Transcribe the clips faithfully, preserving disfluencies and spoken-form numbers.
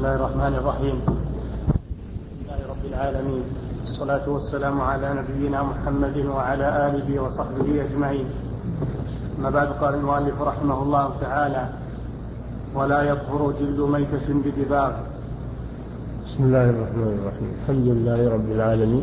الله الرحمن الرحيم. لله رب العالمين، والصلاة والسلام على نبينا محمد وعلى آله وصحبه أجمعين. أما بعد، قال المؤلف رحمه الله تعالى: ولا يطهر جلد ميتة بدباغ. بسم الله الرحمن الرحيم. الحمد لله رب العالمين،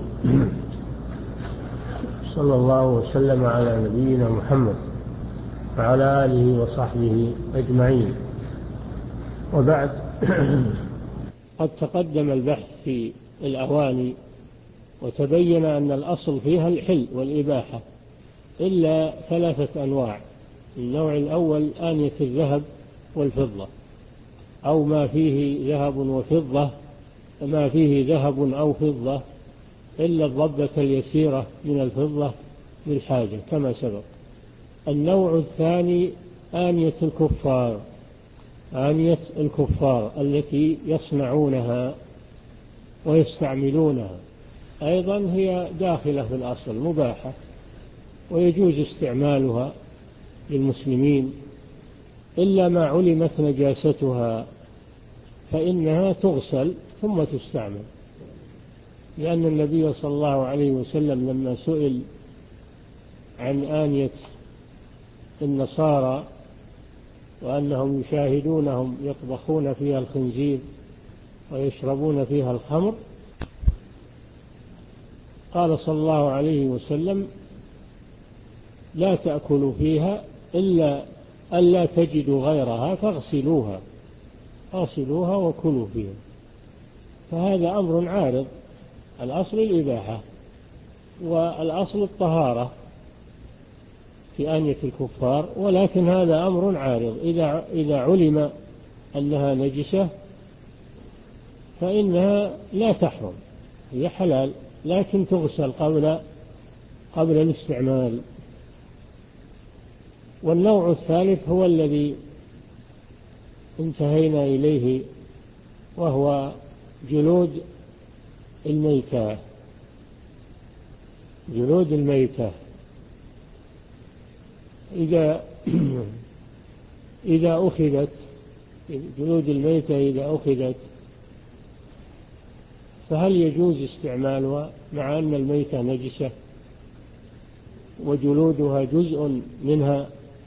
صلى الله وسلم على نبينا محمد وعلى آله وصحبه أجمعين. وبعد، قد تقدم البحث في الأواني وتبين أن الأصل فيها الحل والإباحة إلا ثلاثة أنواع. النوع الأول آنية الذهب والفضة، أو ما فيه ذهب وفضة، ما فيه ذهب أو فضة إلا الضبة اليسيرة من الفضة للحاجة كما سبق. النوع الثاني آنية الكفار، آنية الكفار التي يصنعونها ويستعملونها، أيضا هي داخلة في الأصل مباحة، ويجوز استعمالها للمسلمين إلا ما علمت نجاستها، فإنها تغسل ثم تستعمل، لأن النبي صلى الله عليه وسلم لما سئل عن آنية النصارى وأنهم يشاهدونهم يطبخون فيها الخنزير ويشربون فيها الخمر، قال صلى الله عليه وسلم: لا تأكلوا فيها إلا ألا تجدوا غيرها فاغسلوها اغسلوها وكلوا فيها. فهذا أمر عارض، الأصل الإباحة والأصل الطهارة في آنية الكفار، ولكن هذا أمر عارض. إذا إذا علم أنها نجسة فإنها لا تحرم، هي حلال، لكن تغسل قبل قبل الاستعمال. والنوع الثالث هو الذي انتهينا إليه، وهو جلود الميتة. جلود الميتة إذا إذا أخذت جلود الميتة إذا أخذت فهل يجوز استعمالها مع أن الميتة نجسة وجلودها جزء منها؟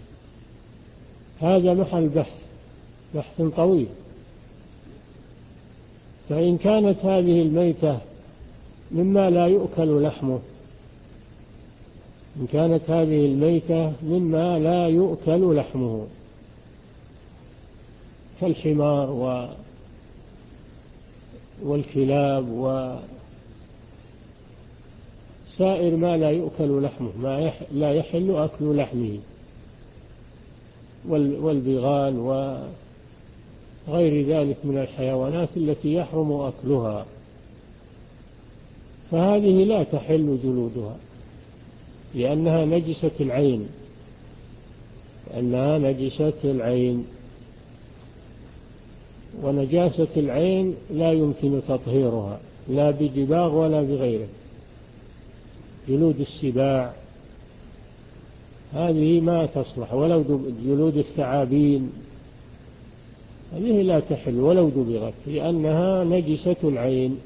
هذا محل بحث بحث طويل. فإن كانت هذه الميتة مما لا يؤكل لحمه إن كانت هذه الميتة مما لا يؤكل لحمه كالحمار و والكلاب وسائر ما لا يؤكل لحمه، ما يح... لا يحل أكل لحمه، وال... والبغال وغير ذلك من الحيوانات التي يحرم أكلها، فهذه لا تحل جلودها لأنها نجسة العين لأنها نجسة العين ونجاسة العين لا يمكن تطهيرها لا بدباغ ولا بغيره. جلود السباع هذه ما تصلح، ولو جلود الثعابين هذه لا تحل ولو دبغت، لأنها نجسة العين،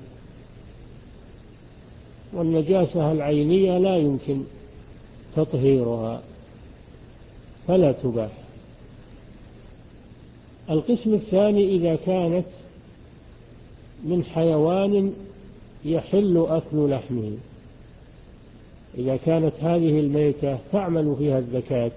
والنجاسة العينية لا يمكن تطهيرها فلا تباح. القسم الثاني إذا كانت من حيوان يحل أكل لحمه، إذا كانت هذه الميتة تعمل فيها الزكاة،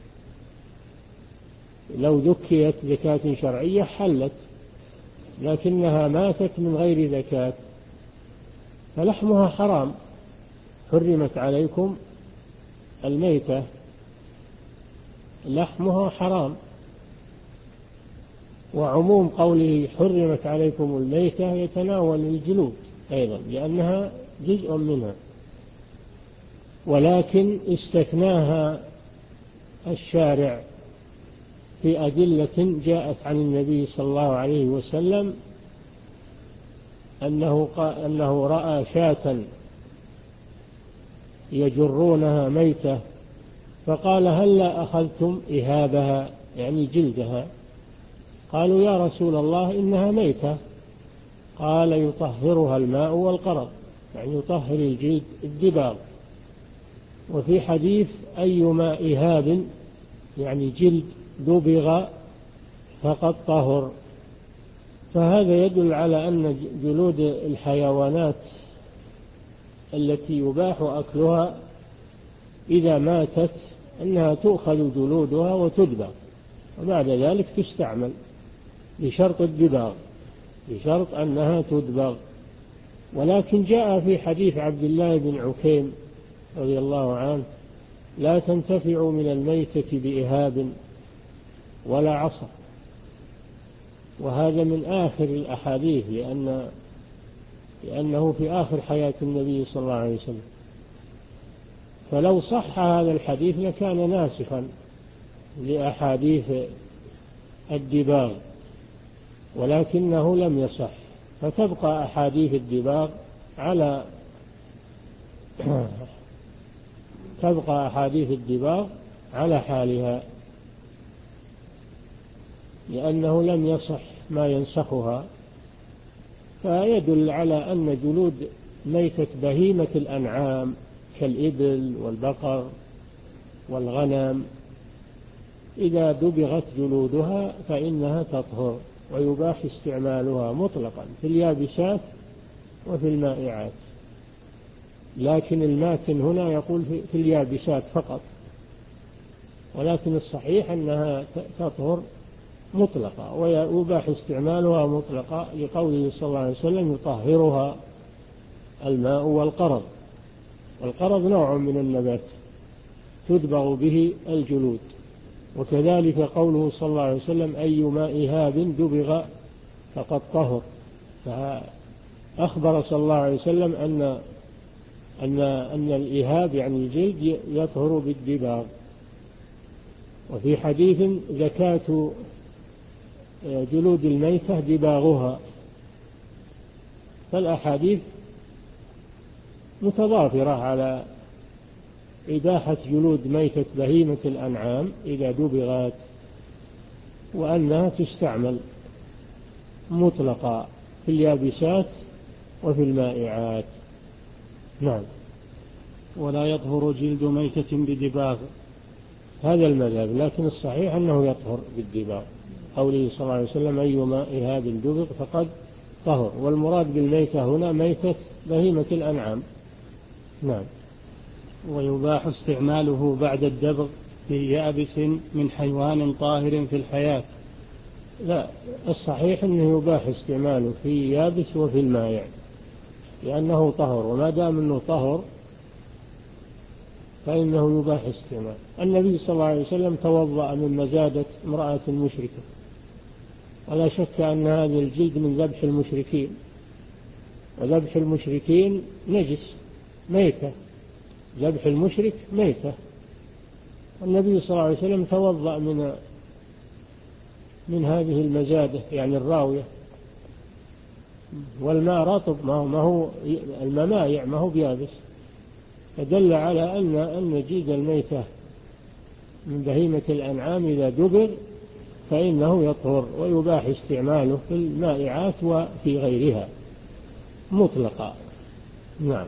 لو ذكيت زكاة شرعية حلت، لكنها ماتت من غير زكاة فلحمها حرام. حرمت عليكم الميتة، لحمها حرام. وعموم قوله حرمت عليكم الميتة يتناول الجلود أيضا لأنها جزء منها، ولكن استثناها الشارع في أدلة جاءت عن النبي صلى الله عليه وسلم أنه, أنه رأى شاة يجرونها ميتة فقال: هلا أخذتم إهابها، يعني جلدها؟ قالوا: يا رسول الله إنها ميتة قال يطهرها الماء والقرض، يعني يطهر الجلد الدباغ. وفي حديث أيما إهاب، يعني جلد دبغ فقد طهر. فهذا يدل على أن جلود الحيوانات التي يباح أكلها إذا ماتت أنها تؤخذ جلودها وتدبغ، وبعد ذلك تستعمل بشرط الدباغ، بشرط أنها تدبغ. ولكن جاء في حديث عبد الله بن عكيم رضي الله عنه: لا تنتفع من الميتة بإهاب ولا عصا. وهذا من آخر الأحاديث، لأن لأنه في آخر حياة النبي صلى الله عليه وسلم. فلو صح هذا الحديث لكان ناسخا لأحاديث الدباغ، ولكنه لم يصح، فتبقى أحاديث الدباغ على تبقى أحاديث الدباغ على حالها، لأنه لم يصح ما ينسخها. فيدل على أن جلود ميتة بهيمة الأنعام كالإبل والبقر والغنم إذا دبغت جلودها فإنها تطهر، ويباح استعمالها مطلقا في اليابسات وفي المائعات. لكن الماتن هنا يقول في اليابسات فقط، ولكن الصحيح أنها تطهر مطلقة، ويباح استعمالها مطلقة لقوله صلى الله عليه وسلم: يطهرها الماء والقرض. والقرض نوع من النبات تدبغ به الجلود. وكذلك قوله صلى الله عليه وسلم: أيما إهاب دبغ فقد طهر. فأخبر صلى الله عليه وسلم أن أن أن الإهاب يعني الجلد يطهر بالدباغ. وفي حديث: زكاة جلود الميتة دباغها. فالأحاديث متضافرة على إباحة جلود ميتة بهيمة الأنعام إذا دبغت، وأنها تستعمل مطلقا في اليابسات وفي المائعات. نعم. ولا يطهر جلد ميتة بدباغ، هذا المذهب، لكن الصحيح أنه يطهر بالدباغ، قوله صلى الله عليه وسلم: أيما إهاب دبغ فقد طهر. والمراد بالميتة هنا ميتة بهيمة الأنعام. نعم. ويباح استعماله بعد الدبغ في يابس من حيوان طاهر في الحياة. لا، الصحيح أنه يباح استعماله في يابس وفي المائع، لأنه طهر، وما دام أنه طهر فإنه يباح استعمال. النبي صلى الله عليه وسلم توضأ من مزادة امرأة مشركة، ولا شك أن هذا الجلد من ذبح المشركين، وذبح المشركين نجس ميتة، ذبح المشرك ميتة. النبي صلى الله عليه وسلم توضأ من من هذه المزادة، يعني الراوية، والماء رطب، ما هو, ما هو الماء مائع، ما هو بيابس، فدل على أن أن جلد الميتة من بهيمة الأنعام إذا دبر فإنه يطهر، ويباح استعماله في المائعات وفي غيرها مطلقا. نعم.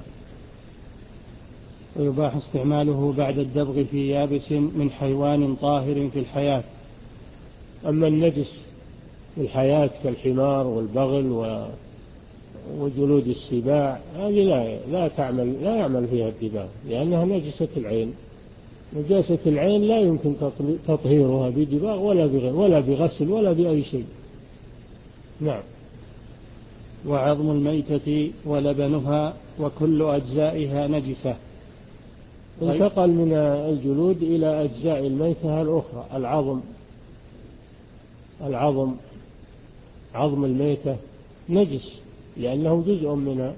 ويباح استعماله بعد الدبغ في يابس من حيوان طاهر في الحياة. أما النجس في الحياة كالحمار والبغل وجلود السباع هذه لا لا تعمل لا يعمل فيها الدباغ، لأنها نجسة العين. نجاسة العين لا يمكن تطهيرها بدباغ ولا بغير ولا بغسل ولا بأي شيء. نعم. وعظم الميتة ولبنها وكل أجزائها نجسة. انتقل من الجلود إلى أجزاء الميتة الأخرى. العظم العظم عظم الميتة نجس لأنه جزء منها،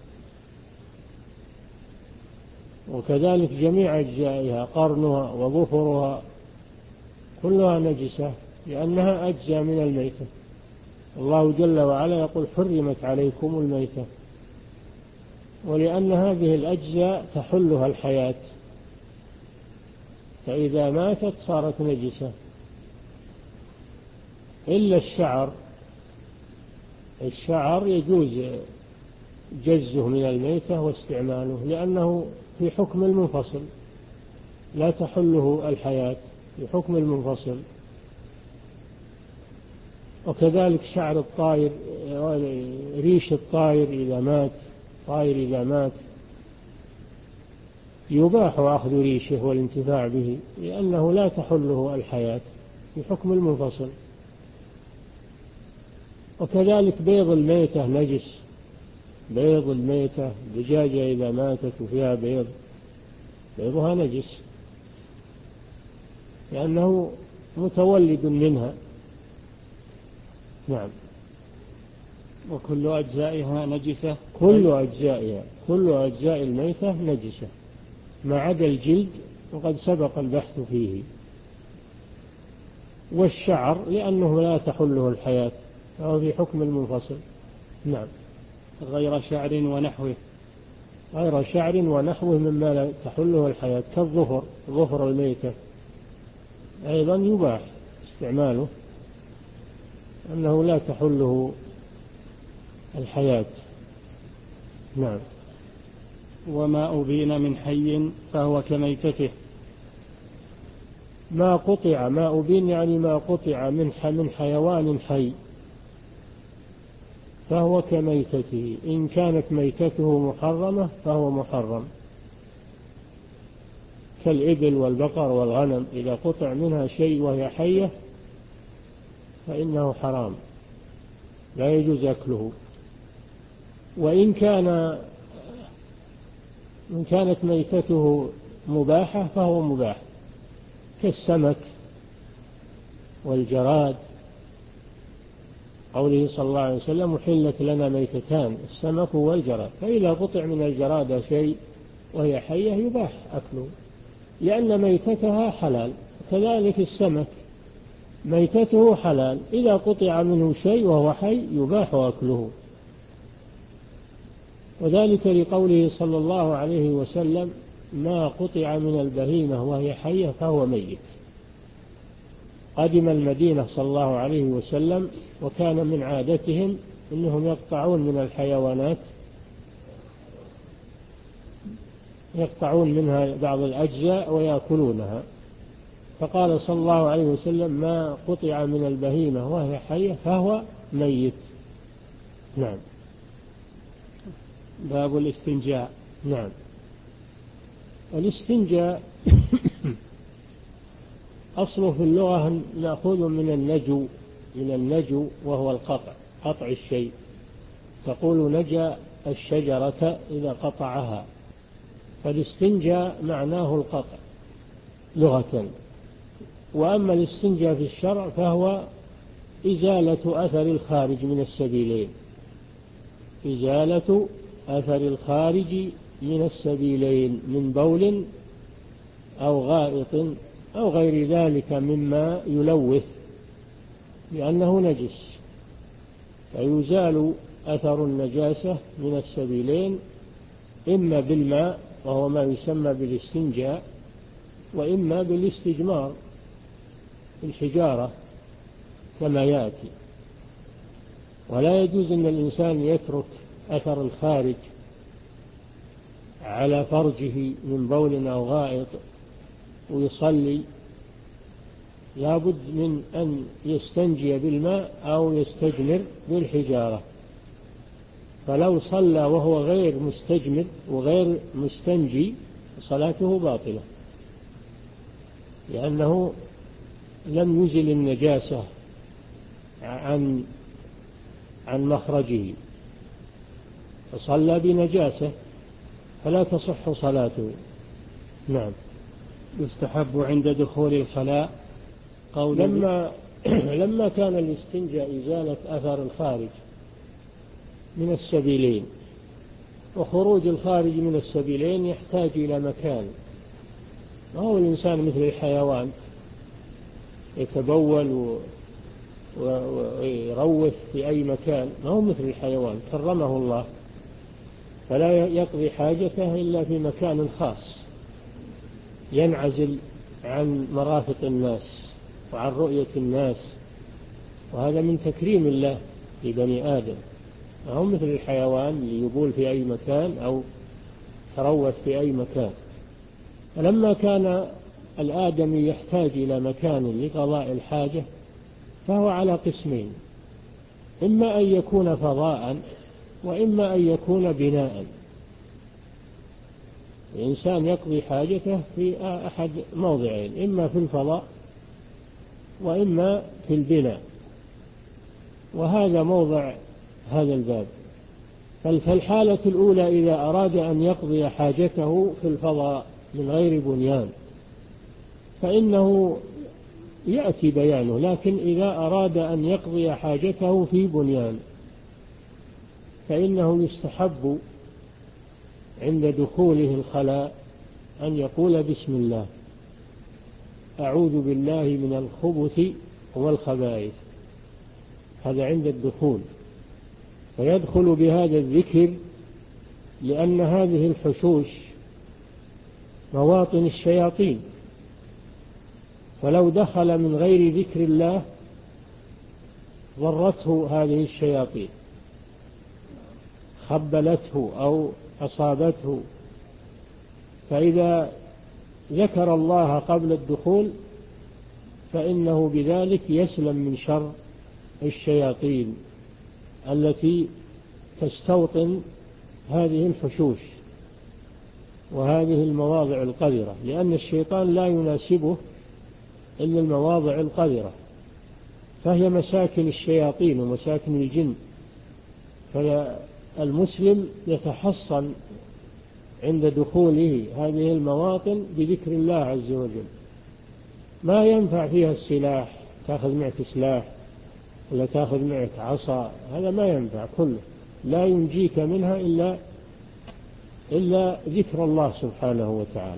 وكذلك جميع أجزائها، قرنها وظفرها كلها نجسة لأنها أجزاء من الميتة. الله جل وعلا يقول: حرمت عليكم الميتة، ولأن هذه الأجزاء تحلها الحياة، فإذا ماتت صارت نجسة، إلا الشعر الشعر يجوز جزه من الميتة واستعماله لأنه في حكم المنفصل لا تحله الحياة، في حكم المنفصل. وكذلك شعر الطائر، ريش الطائر إذا مات، طائر إذا مات يباح أخذ ريشه والانتفاع به لأنه لا تحله الحياة في حكم المنفصل. وكذلك بيض الميتة نجس، بيض الميتة، دجاجة إذا ماتت وفيها بيض بيضها نجس لأنه متولد منها. نعم. وكل أجزائها نجسة، كل أجزائها، كل أجزاء الميتة نجسة ما عدا الجلد وقد سبق البحث فيه، والشعر لأنه لا تحله الحياة أو في حكم المنفصل. نعم. غير شعر ونحوه، غير شعر ونحوه مما لا تحله الحياة كالظفر، ظفر الميتة أيضا يباح استعماله أنه لا تحله الحياة. نعم. وما أبين من حي فهو كميتته. ما قطع، ما أبين يعني ما قطع من من حيوان حي فهو كميتته، إن كانت ميتته محرمة فهو محرم كالإبل والبقر والغنم، إذا قطع منها شيء وهي حية فإنه حرام لا يجوز أكله. وإن كان إن كانت ميتته مباحة فهو مباح كالسمك والجراد، قوله صلى الله عليه وسلم أحلت لنا ميتتان السمك والجراد، فإذا قطع من الجراد شيء وهي حية يباح أكله لأن ميتتها حلال. كذلك السمك ميتته حلال، إذا قطع منه شيء وهو حي يباح أكله. وذلك لقوله صلى الله عليه وسلم ما قطع من البهيمة وهي حية فهو ميت. قدم المدينة صلى الله عليه وسلم وكان من عادتهم أنهم يقطعون من الحيوانات، يقطعون منها بعض الأجزاء ويأكلونها، فقال صلى الله عليه وسلم ما قطع من البهيمة وهي حية فهو ميت. نعم. باب الاستنجاء. نعم. الاستنجاء أصله في اللغة نأخذ من النجو، من النجو وهو القطع، قطع الشيء، تقول نجا الشجرة إذا قطعها، فالاستنجاء معناه القطع لغة. وأما الاستنجاء في الشرع فهو إزالة أثر الخارج من السبيلين، إزالة أثر الخارج من السبيلين من بول أو غائط أو غير ذلك مما يلوث لأنه نجس، فيزال أثر النجاسة من السبيلين إما بالماء وهو ما يسمى بالاستنجاء، وإما بالاستجمار بالحجارة كما يأتي. ولا يجوز أن الإنسان يترك أثر الخارج على فرجه من بول أو غائط ويصلي، لا بد من أن يستنجي بالماء أو يستجمر بالحجارة. فلو صلى وهو غير مستجمر وغير مستنجي صلاته باطلة لأنه لم يزل النجاسة عن عن مخرجه، فصلى بنجاسة فلا تصح صلاته. نعم. يستحب عند دخول الخلاء قول لما لما كان الاستنجاء إزالة أثر الخارج من السبيلين، وخروج الخارج من السبيلين يحتاج إلى مكان، ما هو الإنسان مثل الحيوان يتبول ويروث في أي مكان، ما هو مثل الحيوان كرمه الله، فلا يقضي حاجته إلا في مكان خاص ينعزل عن مرافق الناس وعن رؤية الناس، وهذا من تكريم الله في بني آدم، هم مثل الحيوان اللي يبول في أي مكان أو تروث في أي مكان. فلما كان الآدمي يحتاج إلى مكان لقضاء الحاجة فهو على قسمين، إما أن يكون فضاء وإما أن يكون بناء. الإنسان يقضي حاجته في أحد موضعين، إما في الفضاء وإما في البناء، وهذا موضع هذا الباب. فالحالة الأولى إذا أراد أن يقضي حاجته في الفضاء من غير بنيان فإنه يأتي بيانه، لكن إذا أراد أن يقضي حاجته في بنيان فإنه يستحب عند دخوله الخلاء أن يقول بسم الله، أعوذ بالله من الخبث والخبائث، هذا عند الدخول، فيدخل بهذا الذكر، لأن هذه الحشوش مواطن الشياطين، فلو دخل من غير ذكر الله ضرته هذه الشياطين، خبلته أو أصابته. فإذا ذكر الله قبل الدخول فإنه بذلك يسلم من شر الشياطين التي تستوطن هذه الحشوش وهذه المواضع القذرة، لأن الشيطان لا يناسبه إلا المواضع القذرة، فهي مساكن الشياطين ومساكن الجن. فالمسلم يتحصن عند دخوله هذه المواطن بذكر الله عز وجل. ما ينفع فيها السلاح، تأخذ معك سلاح ولا تأخذ معك عصا، هذا ما ينفع كله، لا ينجيك منها إلا إلا ذكر الله سبحانه وتعالى.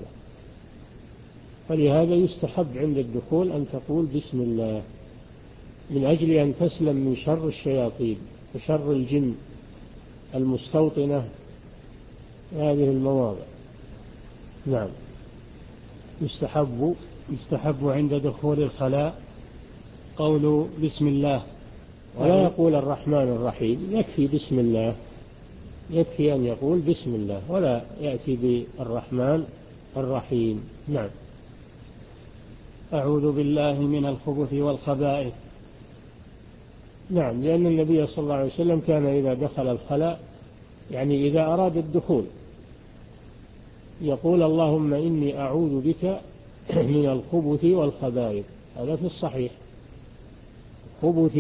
فلهذا يستحب عند الدخول أن تقول بسم الله، من أجل أن تسلم من شر الشياطين وشر الجن المستوطنة هذه المواضع. نعم. يستحب يستحب عند دخول الخلاء قول بسم الله، ولا يقول الرحمن الرحيم، يكفي بسم الله، يكفي أن يقول بسم الله ولا يأتي بالرحمن الرحيم. نعم. أعوذ بالله من الخبث والخبائث. نعم، لأن النبي صلى الله عليه وسلم كان إذا دخل الخلاء، يعني إذا أراد الدخول، يقول اللهم إني أعوذ بك من الخبث والخبائث. هذا في الصحيح. خبث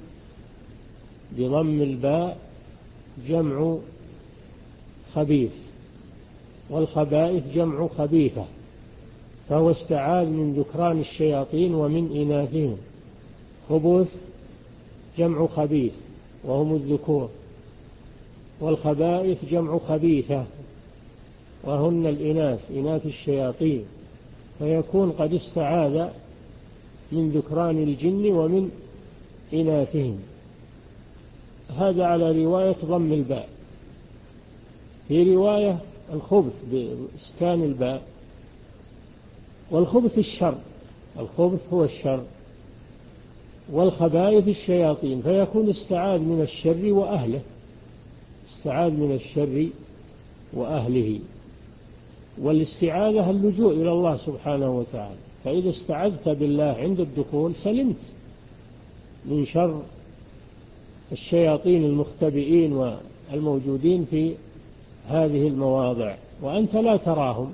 بضم الباء جمع خبيث، والخبائث جمع خبيثة، فهو استعاذ من ذكران الشياطين ومن إناثهم. خبث جمع خبيث وهم الذكور، والخبائث جمع خبيثة وهن الإناث، إناث الشياطين، فيكون قد استعاذ من ذكران الجن ومن إناثهم. هذا على رواية ضم الباء. في رواية الخبث بإسكان الباء. والخبث الشر، الخبث هو الشر، والخبائث الشياطين، فيكون استعاذ من الشر وأهله، استعاذ من الشر وأهله. والاستعاذة اللجوء إلى الله سبحانه وتعالى، فإذا استعذت بالله عند الدخول سلمت من شر الشياطين المختبئين والموجودين في هذه المواضع، وأنت لا تراهم،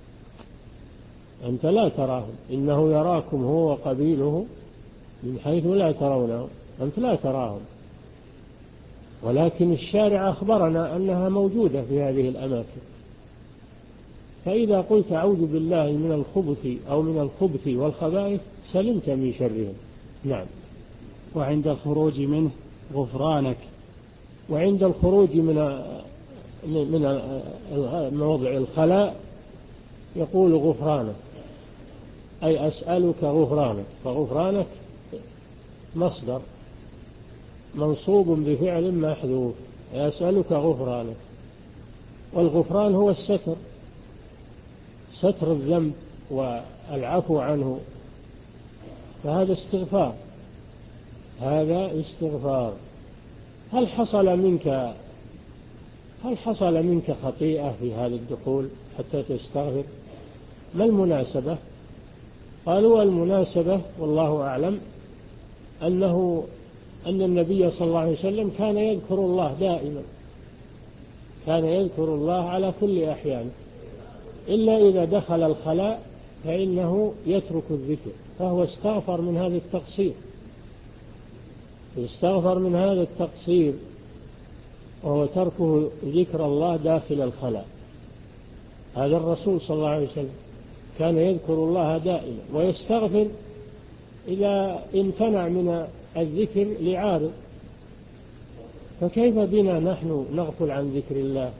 أنت لا تراهم، إنه يراكم هو وقبيله من حيث لا ترونه، أنت لا تراهم، ولكن الشارع أخبرنا أنها موجودة في هذه الأماكن. فإذا قلت أعوذ بالله من الخبث أو من الخبث والخبائث سلمت من شرهم. نعم. وعند الخروج منه غفرانك. وعند الخروج من من موضع الخلاء يقول غفرانك، أي أسألك غفرانك، فغفرانك مصدر منصوب بفعل محذوف، أسألك غفرانك. والغفران هو الستر، ستر الذنب والعفو عنه، فهذا استغفار، هذا استغفار. هل حصل منك هل حصل منك خطيئة في هذا الدخول حتى تستغفر؟ ما المناسبة؟ قالوا المناسبة والله أعلم أنه أن النبي صلى الله عليه وسلم كان يذكر الله دائما، كان يذكر الله على كل أحيانه، إلا إذا دخل الخلاء فإنه يترك الذكر، فهو استغفر من هذا التقصير، استغفر من هذا التقصير وهو تركه ذكر الله داخل الخلاء. هذا الرسول صلى الله عليه وسلم كان يذكر الله دائما ويستغفر إذا امتنع من الذكر لعارض، فكيف بنا نحن نغفل عن ذكر الله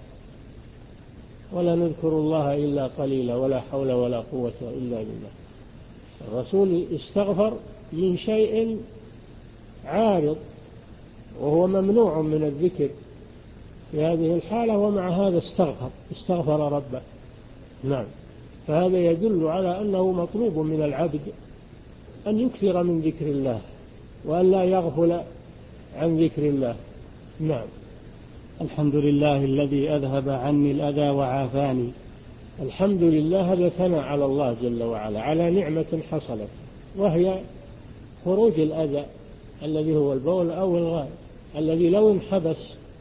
ولا نذكر الله إلا قليلا ولا حول ولا قوة إلا بالله؟ الرسول استغفر من شيء عارض وهو ممنوع من الذكر في هذه الحالة، ومع هذا استغفر استغفر ربه. نعم، فهذا يدل على أنه مطلوب من العبد أن يكثر من ذكر الله وأن لا يغفل عن ذكر الله. نعم. الحمد لله الذي أذهب عني الأذى وعافاني. الحمد لله هذا ثناء على الله جل وعلا على نعمة حصلت، وهي خروج الأذى الذي هو البول أو الغائط، الذي لو انحبس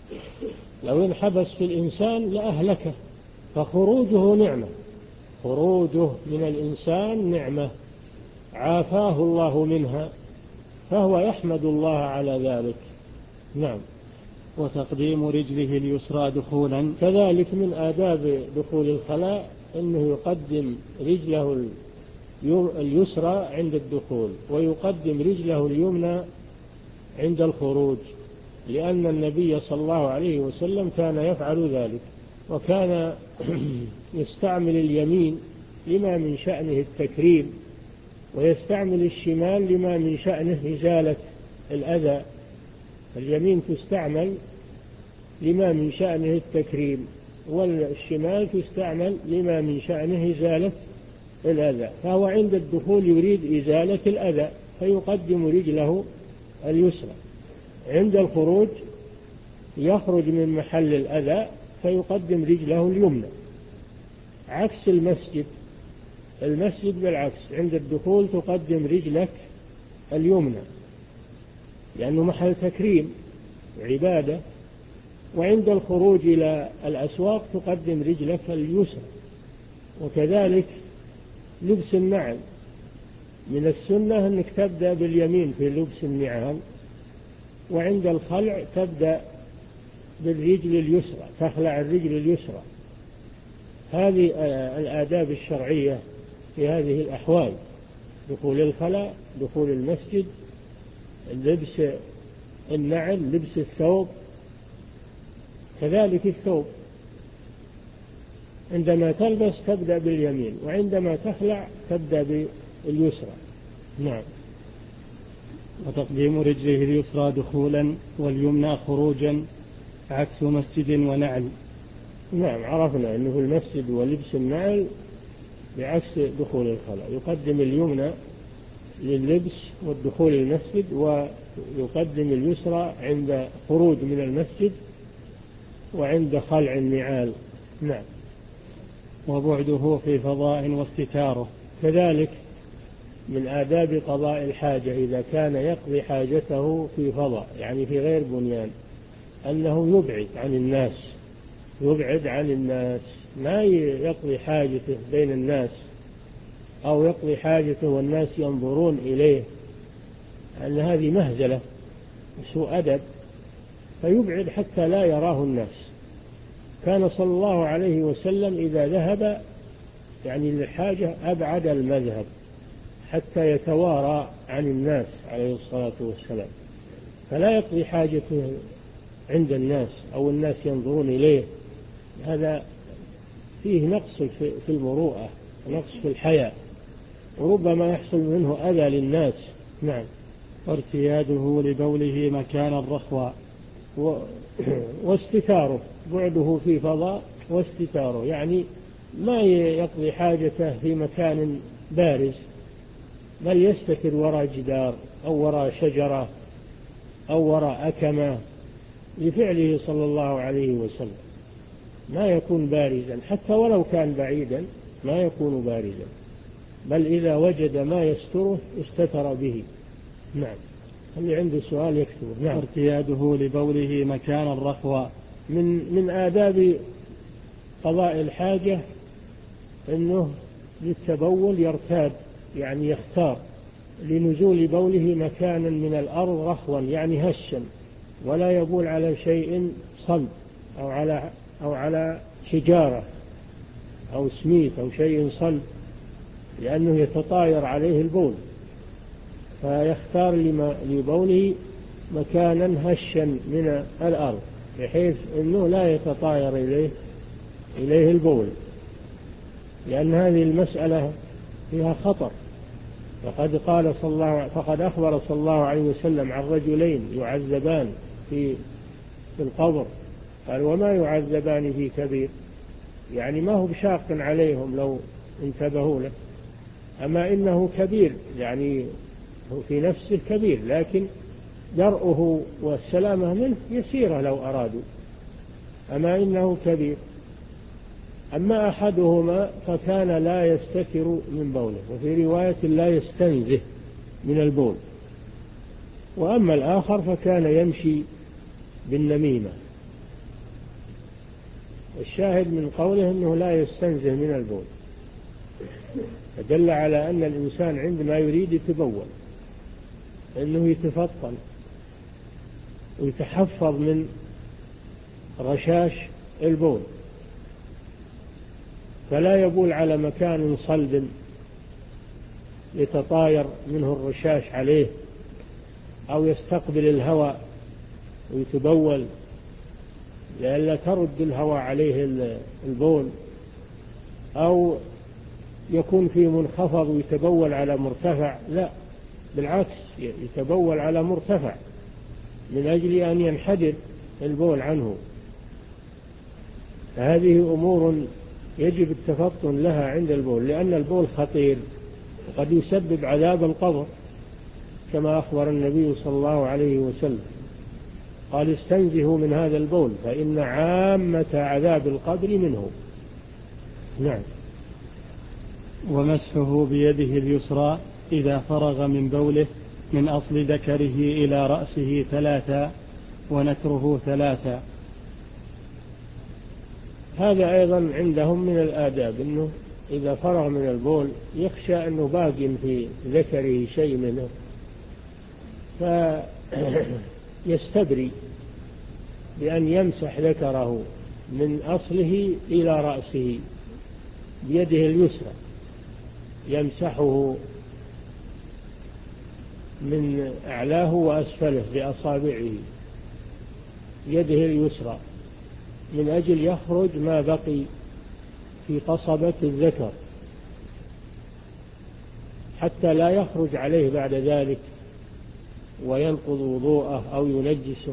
لو انحبس في الإنسان لأهلكه، فخروجه نعمة، خروجه من الإنسان نعمة عافاه الله منها، فهو يحمد الله على ذلك. نعم. وتقديم رجله اليسرى دخولا. كذلك من آداب دخول الخلاء أنه يقدم رجله اليسرى عند الدخول ويقدم رجله اليمنى عند الخروج، لأن النبي صلى الله عليه وسلم كان يفعل ذلك، وكان يستعمل اليمين لما من شأنه التكريم، ويستعمل الشمال لما من شأنه إزالة الأذى. اليمين تستعمل لما من شأنه التكريم، والشمال تستعمل لما من شأنه إزالة الأذى، فهو عند الدخول يريد إزالة الأذى فيقدم رجله اليسرى، عند الخروج يخرج من محل الأذى فيقدم رجله اليمنى، عكس المسجد. المسجد بالعكس، عند الدخول تقدم رجلك اليمنى لأنه محل تكريم عبادة، وعند الخروج إلى الأسواق تقدم رجلك اليسرى. وكذلك لبس النعل، من السنة أنك تبدأ باليمين في لبس النعال، وعند الخلع تبدأ بالرجل اليسرى، تخلع الرجل اليسرى. هذه الآداب الشرعية في هذه الأحوال: دخول الخلاء، دخول المسجد، لبس النعل، لبس الثوب. كذلك الثوب عندما تلبس تبدأ باليمين، وعندما تخلع تبدأ باليسرى. نعم. وتقديم رجله اليسرى دخولا واليمنى خروجا، عكس مسجد ونعل. نعم، عرفنا أنه في المسجد ولبس النعل بعكس دخول الخلاء، يقدم اليمنى لللبس والدخول المسجد، ويقدم اليسرى عند خروج من المسجد وعند خلع النعال. نعم. وبعده في فضاء واستتاره. كذلك من آداب قضاء الحاجة إذا كان يقضي حاجته في فضاء، يعني في غير بنيان، أنه يبعد عن الناس، يبعد عن الناس، ما يقضي حاجته بين الناس أو يقضي حاجته والناس ينظرون إليه، أن هذه مهزلة سوء أدب، فيبعد حتى لا يراه الناس. كان صلى الله عليه وسلم إذا ذهب يعني للحاجة أبعد المذهب حتى يتوارى عن الناس عليه الصلاة والسلام، فلا يقضي حاجته عند الناس أو الناس ينظرون إليه، هذا فيه نقص في المروءة، نقص في الحياء، وربما يحصل منه أذى للناس. نعم. وارتياده لبوله مكان الرخوة. و... واستتاره، بعده في فضاء واستتاره، يعني ما يقضي حاجته في مكان بارز، بل يستتر وراء جدار أو وراء شجرة أو وراء أكمة لفعله صلى الله عليه وسلم، ما يكون بارزا حتى ولو كان بعيدا، ما يكون بارزا، بل إذا وجد ما يستره استتر به. نعم. اللي عنده سؤال يكتبه. نعم. ارتياده لبوله مكانا رخوا. من من آداب قضاء الحاجة أنه للتبول يرتاد، يعني يختار لنزول بوله مكانا من الأرض رخوا، يعني هشا، ولا يبول على شيء صلب أو على أو على حجارة أو سميث أو شيء صلب، لأنه يتطاير عليه البول، فيختار لبوله مكانا هشا من الأرض بحيث أنه لا يتطاير إليه إليه البول، لأن هذه المسألة فيها خطر. فقد قال صلى الله فقد أخبر صلى الله عليه وسلم عن رجلين يعذبان في في القبر، قال وما يعذبان في كبير، يعني ما هو بشاق عليهم لو انتبهوا له، أما إنه كبير، يعني هو في نفسه كبير، لكن درءه والسلامة منه يسيرة لو أرادوا، أما إنه كبير. أما أحدهما فكان لا يستتر من بوله، وفي رواية لا يستنزه من البول، وأما الآخر فكان يمشي بالنميمة. الشاهد من قوله أنه لا يستنزه من البول فدل على أن الإنسان عندما يريد يتبول أنه يتفطن ويتحفظ من رشاش البول، فلا يبول على مكان صلب يتطاير منه الرشاش عليه، أو يستقبل الهواء ويتبول لئلا ترد الهواء عليه البول، أو يكون في منخفض ويتبول على مرتفع، لا، بالعكس يتبول على مرتفع من أجل أن ينحدر البول عنه. هذه أمور يجب التفطن لها عند البول، لأن البول خطير وقد يسبب عذاب القبر، كما أخبر النبي صلى الله عليه وسلم قال استنزهوا من هذا البول فإن عامة عذاب القبر منه. نعم. ومسحه بيده اليسرى إذا فرغ من بوله من أصل ذكره إلى رأسه ثلاثا ونتره ثلاثا. هذا أيضا عندهم من الآداب، أنه إذا فرغ من البول يخشى أنه باق في ذكره شيء منه فيستبري بأن يمسح ذكره من أصله إلى رأسه بيده اليسرى، يمسحه من أعلاه وأسفله بأصابعه يده اليسرى من أجل يخرج ما بقي في قصبة الذكر حتى لا يخرج عليه بعد ذلك وينقض وضوءه أو ينجسه.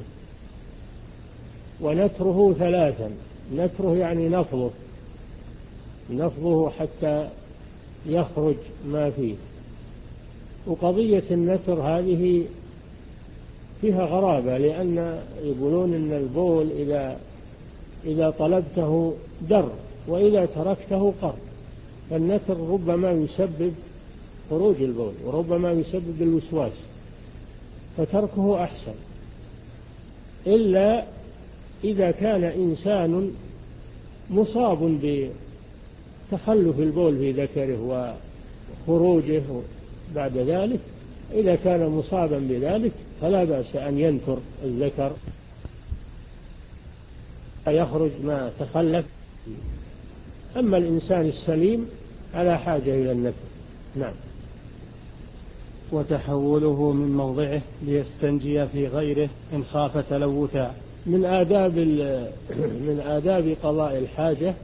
ونتره ثلاثا، نتره يعني نفضه نفضه حتى يخرج ما فيه. وقضية النتر هذه فيها غرابة، لأن يقولون إن البول إذا إذا طلبته در وإذا تركته قر، فالنتر ربما يسبب خروج البول وربما يسبب الوسواس، فتركه أحسن، إلا إذا كان إنسان مصاب بتخلف البول في ذكره وخروجه بعد ذلك، إذا كان مصابا بذلك فلا بأس أن ينتر الذكر يخرج ما تخلف. أما الإنسان السليم على حاجة إلى النتر. نعم. وتحوله من موضعه ليستنجي في غيره إن خاف تلوثا. من آداب من آداب قضاء الحاجة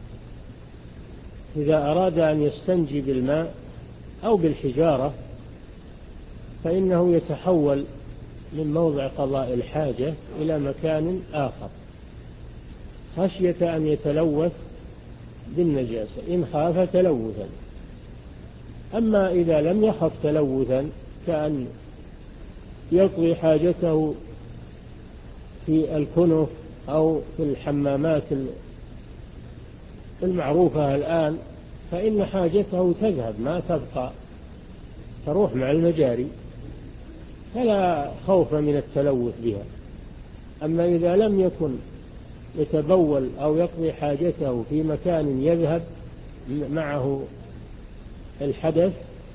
إذا أراد أن يستنجي بالماء أو بالحجارة فإنه يتحول من موضع قضاء الحاجة إلى مكان آخر خشية أن يتلوث بالنجاسة إن خاف تلوثا. أما إذا لم يخف تلوثا كأن يقضي حاجته في في الكنف أو في الحمامات المعروفة الآن فإن حاجته تذهب ما تبقى، تروح مع المجاري، فلا خوف من التلوث بها. أما إذا لم يكن يتبول أو يقضي حاجته في مكان يذهب معه الحدث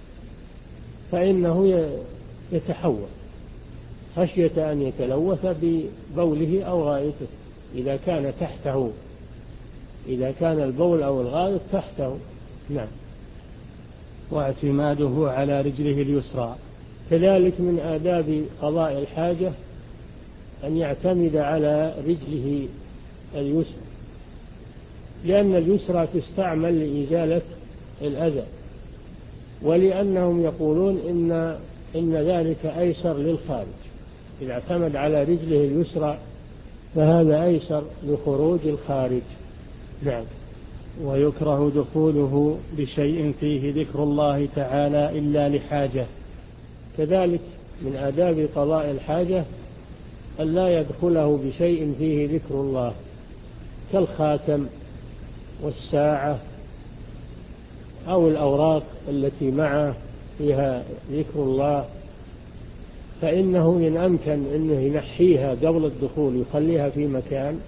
فإنه يتحول خشية أن يتلوث ببوله أو غائطه إذا كان تحته، إذا كان البول أو الغائط تحته. نعم. واعتماده على رجله اليسرى. كذلك من آداب قضاء الحاجة أن يعتمد على رجله اليسرى، لأن اليسرى تستعمل لإزالة الأذى، ولأنهم يقولون إن, إن ذلك أيسر للخارج. إذا اعتمد على رجله اليسرى فهذا أيسر لخروج الخارج. نعم. ويكره دخوله بشيء فيه ذكر الله تعالى إلا لحاجة. كذلك من آداب قضاء الحاجة أن لا يدخله بشيء فيه ذكر الله كالخاتم والساعة أو الأوراق التي معه فيها ذكر الله، فإنه إن أمكن أنه ينحيها قبل الدخول يخليها في مكان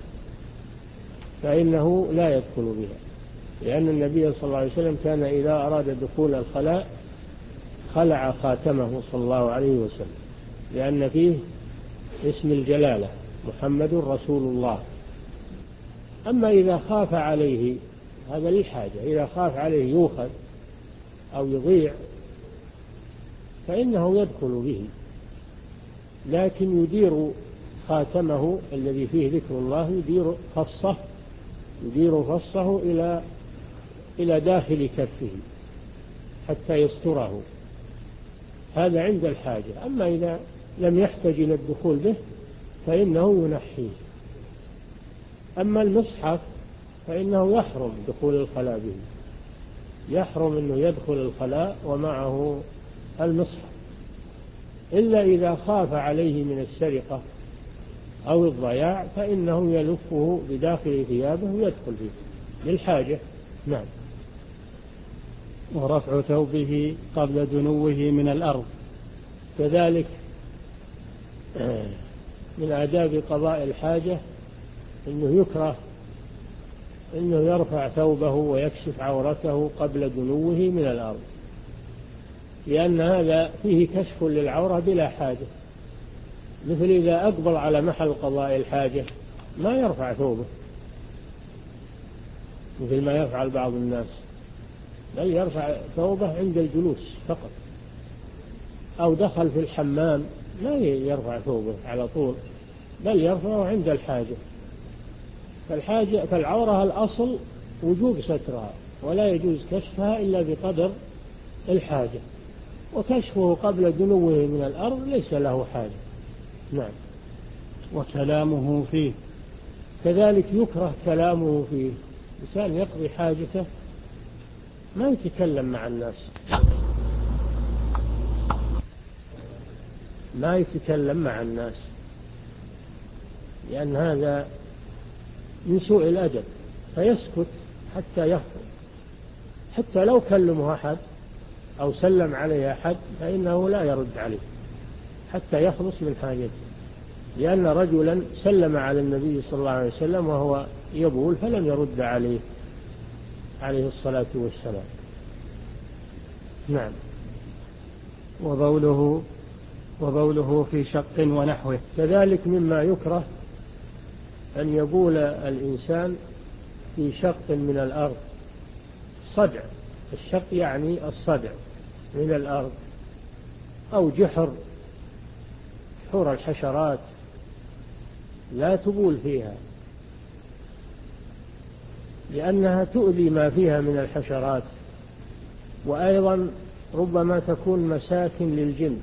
فإنه لا يدخل بها، لأن النبي صلى الله عليه وسلم كان إذا أراد دخول الخلاء خلع خاتمه صلى الله عليه وسلم، لأن فيه اسم الجلالة محمد رسول الله. أما إذا خاف عليه، هذا للحاجة، إذا خاف عليه يؤخذ أو يضيع فإنه يدخل به، لكن يدير خاتمه الذي فيه ذكر الله، يدير فصه يدير فصه إلى إلى داخل كفه حتى يستره، هذا عند الحاجة. أما إذا لم يحتج إلى الدخول به فإنه ينحيه. أما المصحف فإنه يحرم دخول الخلاء به، يحرم أنه يدخل الخلاء ومعه المصحف، إلا إذا خاف عليه من السرقة أو الضياع فإنه يلفه بداخل ثيابه ويدخل به للحاجة. نعم. ورفع ثوبه قبل دنوه من الأرض. كذلك من آداب قضاء الحاجة أنه يكره أنه يرفع ثوبه ويكشف عورته قبل دنوه من الأرض، لأن هذا فيه كشف للعورة بلا حاجة، مثل إذا أقبل على محل قضاء الحاجة ما يرفع ثوبه مثل ما يفعل بعض الناس، بل يرفع ثوبه عند الجلوس فقط، أو دخل في الحمام لا يرفع ثوبه على طول، بل يرفعه عند الحاجة. فالحاجة فالعورة الأصل وجوب سترها، ولا يجوز كشفها إلا بقدر الحاجة، وكشفه قبل دنوه من الأرض ليس له حاجة. نعم. وكلامه فيه. كذلك يكره كلامه فيه، إنسان يقضي حاجته ما يتكلم مع الناس، ما يتكلم مع الناس، لأن هذا من سوء الأدب، فيسكت حتى يخطب، حتى لو كلمه أحد أو سلم عليه أحد فإنه لا يرد عليه حتى يخلص من حاجته، لأن رجلا سلم على النبي صلى الله عليه وسلم وهو يبول فلم يرد عليه عليه الصلاة والسلام. نعم. وبوله وبوله في شق ونحوه. كذلك مما يكره أن يبول الإنسان في شق من الأرض، صدع، الشق يعني الصدع من الأرض، أو جحر، جحور الحشرات لا تبول فيها، لأنها تؤذي ما فيها من الحشرات، وأيضا ربما تكون مساكن للجن،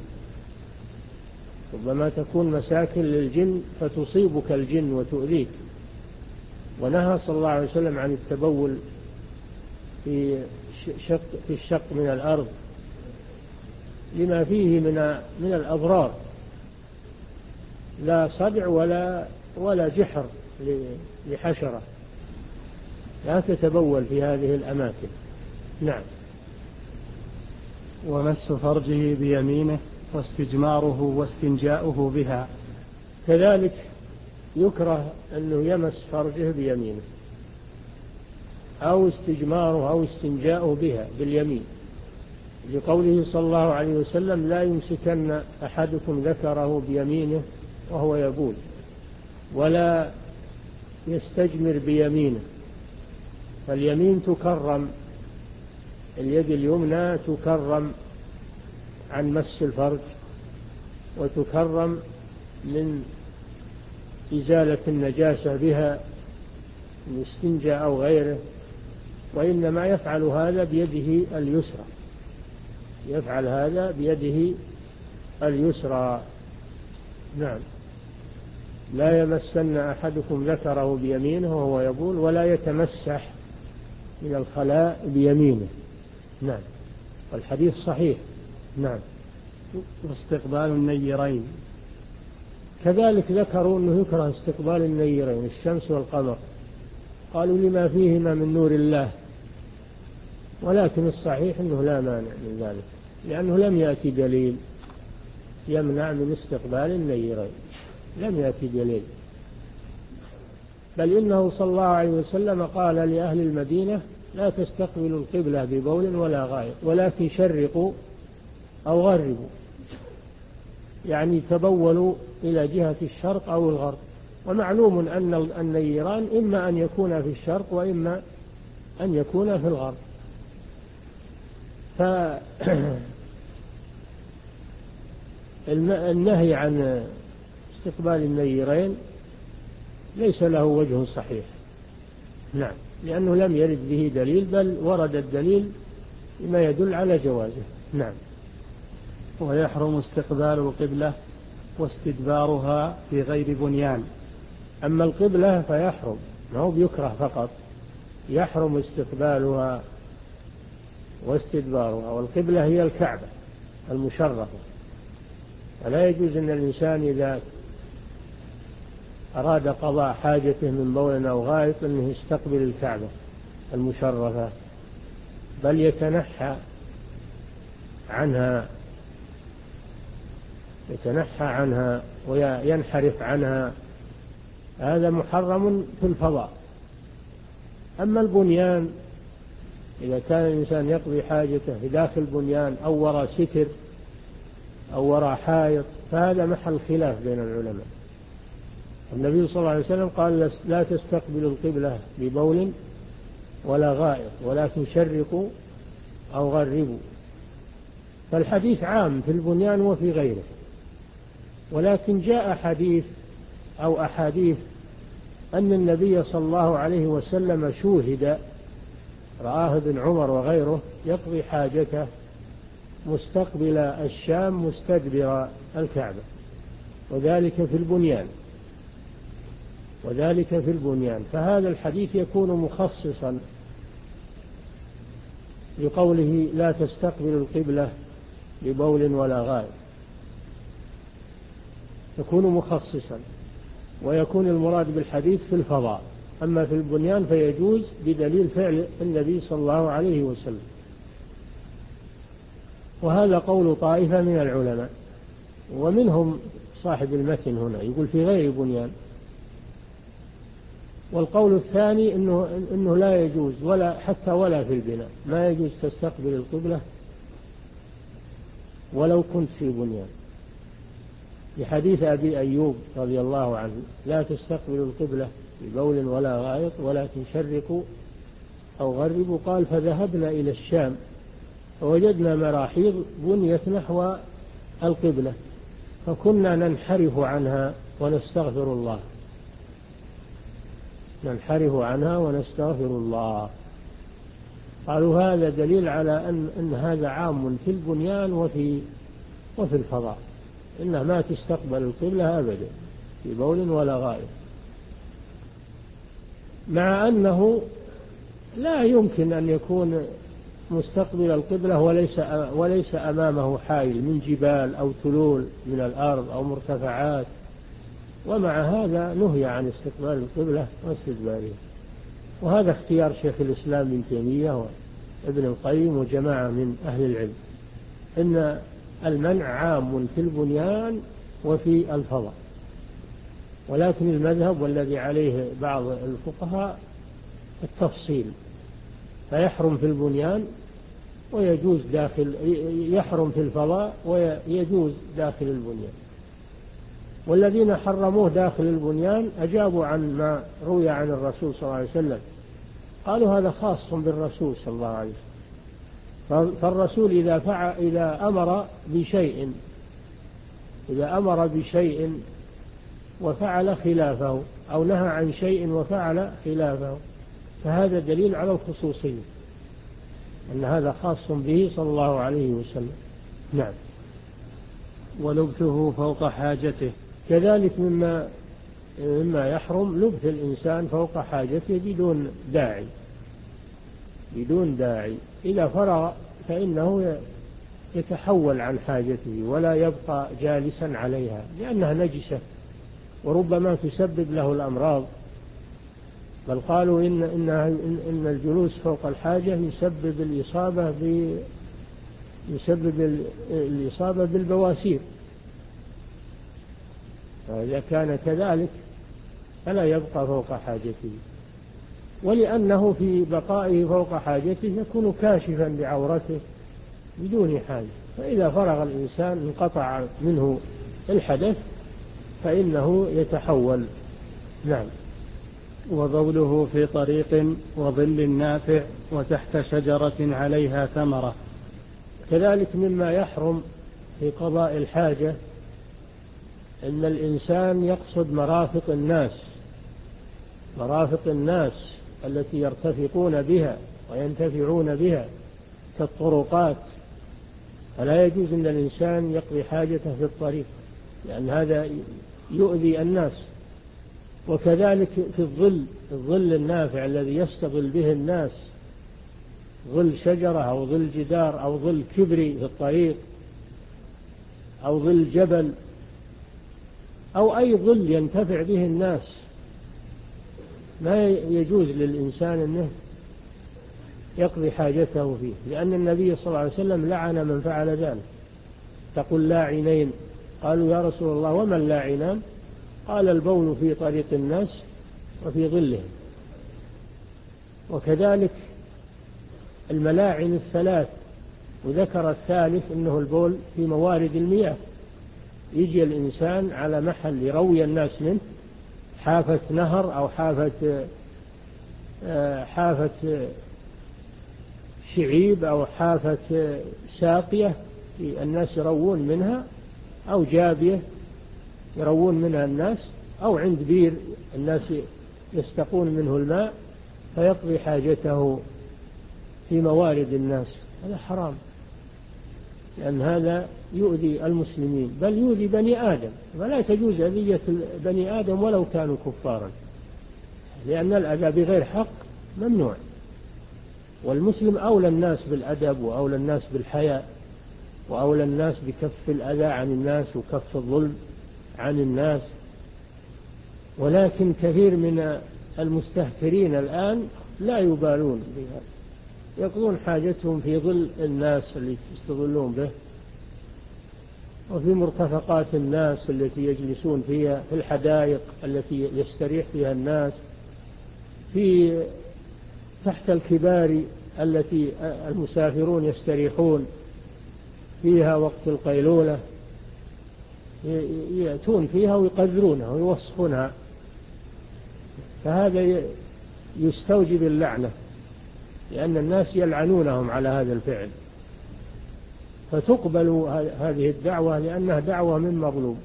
ربما تكون مساكن للجن فتصيبك الجن وتؤذيك. ونهى صلى الله عليه وسلم عن التبول في شق في الشق من الأرض لما فيه من من الأضرار، لا صدع ولا ولا جحر لحشرة، لا تتبول في هذه الأماكن. نعم. ومس فرجه بيمينه واستجماره واستنجاؤه بها، كذلك يكره أنه يمس فرجه بيمينه أو استجماره أو استنجاؤه بها باليمين، لقوله صلى الله عليه وسلم: لا يمسكن أحدكم ذكره بيمينه وهو يبول، ولا يستجمر بيمينه. فاليمين تكرم، اليد اليمنى تكرم عن مس الفرج، وتكرم من إزالة النجاسة بها من استنجاء أو غيره، وإنما يفعل هذا بيده اليسرى، يفعل هذا بيده اليسرى. نعم. لا يمسن أحدكم ذكره بيمينه وهو يبول، ولا يتمسح من الخلاء بيمينه. نعم. والحديث صحيح. نعم. واستقبال النيرين، كذلك ذكروا أنه يكره استقبال النيرين، الشمس والقمر، قالوا لما فيهما من نور الله، ولكن الصحيح أنه لا مانع من ذلك، لأنه لم يأتي دليل يمنع من استقبال النيرين، لم يأتي دليل، بل إنه صلى الله عليه وسلم قال لأهل المدينة: لا تستقبلوا القبلة ببول ولا غائط، ولكن شرقوا أو غربوا، يعني تبولوا إلى جهة الشرق أو الغرب. ومعلوم أن النيران إما أن يكون في الشرق وإما أن يكون في الغرب. فالنهي عن استقبال النيرين ليس له وجه صحيح. نعم. لأنه لم يرد به دليل، بل ورد الدليل بما يدل على جوازه. نعم. ويحرم استقبال القبلة واستدبارها في غير بنيان. أما القبلة فيحرم، ما هو بيكره فقط، يحرم استقبالها واستدبارها. والقبلة هي الكعبة المشرفة، فلا يجوز أن الإنسان إذا أراد قضاء حاجته من بول أو غائط أنه يستقبل الكعبة المشرفة، بل يتنحى عنها يتنحى عنها وينحرف عنها، هذا محرم في الفضاء. أما البنيان، إذا كان الإنسان يقضي حاجته في داخل بنيان أو وراء ستر أو وراء حائط، فهذا محل خلاف بين العلماء. النبي صلى الله عليه وسلم قال: لا تستقبلوا القبلة ببول ولا غائط، ولكن شرقوا أو غربوا. فالحديث عام في البنيان وفي غيره، ولكن جاء حديث أو أحاديث أن النبي صلى الله عليه وسلم شوهد، رآه ابن عمر وغيره يقضي حاجته مستقبل الشام مستدبر الكعبة، وذلك في البنيان وذلك في البنيان فهذا الحديث يكون مخصصا لقوله: لا تستقبل القبلة ببول ولا غائط، يكون مخصصا، ويكون المراد بالحديث في الفضاء. أما في البنيان فيجوز بدليل فعل النبي صلى الله عليه وسلم. وهذا قول طائفة من العلماء، ومنهم صاحب المتن هنا يقول في غير بنيان. والقول الثاني إنه, إنه لا يجوز ولا حتى ولا في البناء، ما يجوز تستقبل القبلة ولو كنت في بنيان، لحديث أبي أيوب رضي الله عنه: لا تستقبلوا القبلة ببول ولا غائط ولكن شرقوا أو غربوا. قال: فذهبنا إلى الشام فوجدنا مراحيض بنيت نحو القبلة فكنا ننحرف عنها ونستغفر الله ننحرف عنها ونستغفر الله. قالوا هذا دليل على أن, أن هذا عام في البنيان وفي, وفي الفضاء، إنها ما تستقبل القبلة أبدا في بول ولا غائط، مع أنه لا يمكن أن يكون مستقبل القبلة وليس, وليس أمامه حائل من جبال أو تلول من الأرض أو مرتفعات، ومع هذا نهي عن استقبال القبلة واستدبارها. وهذا اختيار شيخ الإسلام ابن تيمية وابن القيم وجماعة من أهل العلم، إن المنع عام في البنيان وفي الفضاء، ولكن المذهب والذي عليه بعض الفقهاء التفصيل، فيحرم في البنيان ويجوز داخل، يحرم في الفضاء ويجوز داخل البنيان. والذين حرموه داخل البنيان أجابوا عن ما روي عن الرسول صلى الله عليه وسلم، قالوا هذا خاص بالرسول صلى الله عليه وسلم. فالرسول إذا فعل إذا أمر بشيء إذا أمر بشيء وفعل خلافه، أو نهى عن شيء وفعل خلافه، فهذا دليل على الخصوصية، أن هذا خاص به صلى الله عليه وسلم. نعم. ولبثه فوق حاجته، كذلك مما مما يحرم لبث الإنسان فوق حاجته بدون داعي بدون داعي إذا فرغ فإنه يتحول عن حاجته ولا يبقى جالسا عليها، لأنها نجسة وربما تسبب له الأمراض. بل قالوا إن, إن, إن الجلوس فوق الحاجة يسبب الإصابة ب يسبب الإصابة بالبواسير، فإذا كان كذلك فلا يبقى فوق حاجته. ولأنه في بقائه فوق حاجته يكون كاشفا بعورته بدون حاجة، فإذا فرغ الإنسان انقطع منه الحدث فإنه يتحول. نعم. وبوله في طريق وظل نافع وتحت شجرة عليها ثمرة. كذلك مما يحرم في قضاء الحاجة أن الإنسان يقصد مرافق الناس مرافق الناس التي يرتفقون بها وينتفعون بها كالطرقات، فلا يجوز أن الإنسان يقضي حاجته في الطريق، لأن هذا يؤذي الناس. وكذلك في الظل الظل النافع الذي يستظل به الناس، ظل شجرة أو ظل جدار أو ظل كبري في الطريق أو ظل جبل أو أي ظل ينتفع به الناس، ما يجوز للإنسان أنه يقضي حاجته فيه، لأن النبي صلى الله عليه وسلم لعن من فعل ذلك. تقول لا عينين، قالوا يا رسول الله ومن لا عينان؟ قال البول في طريق الناس وفي ظلهم. وكذلك الملاعن الثلاث، وذكر الثالث أنه البول في موارد المياه، يجي الإنسان على محل يروي الناس منه، حافة نهر أو حافة حافة شعيب أو حافة ساقية الناس يروون منها، أو جابية يروون منها الناس، أو عند بير الناس يستقون منه الماء، فيقضي حاجته في موارد الناس. هذا حرام، لأن هذا يؤذي المسلمين بل يؤذي بني آدم، ولا تجوز أذية بني آدم ولو كانوا كفارا، لأن الأذى بغير حق ممنوع. والمسلم أولى الناس بالأدب وأولى الناس بالحياء وأولى الناس بكف الأذى عن الناس وكف الظلم عن الناس. ولكن كثير من المستهترين الآن لا يبالون بها، يقضون حاجتهم في ظل الناس اللي يستظلون به، وفي مرتفقات الناس التي يجلسون فيها، في الحدائق التي يستريح فيها الناس، في تحت الكبار التي المسافرون يستريحون فيها وقت القيلولة، يأتون فيها ويقذرونها ويوصفونها، فهذا يستوجب اللعنة، لأن الناس يلعنونهم على هذا الفعل. فتقبل هذه الدعوة لأنها دعوة من مظلوم،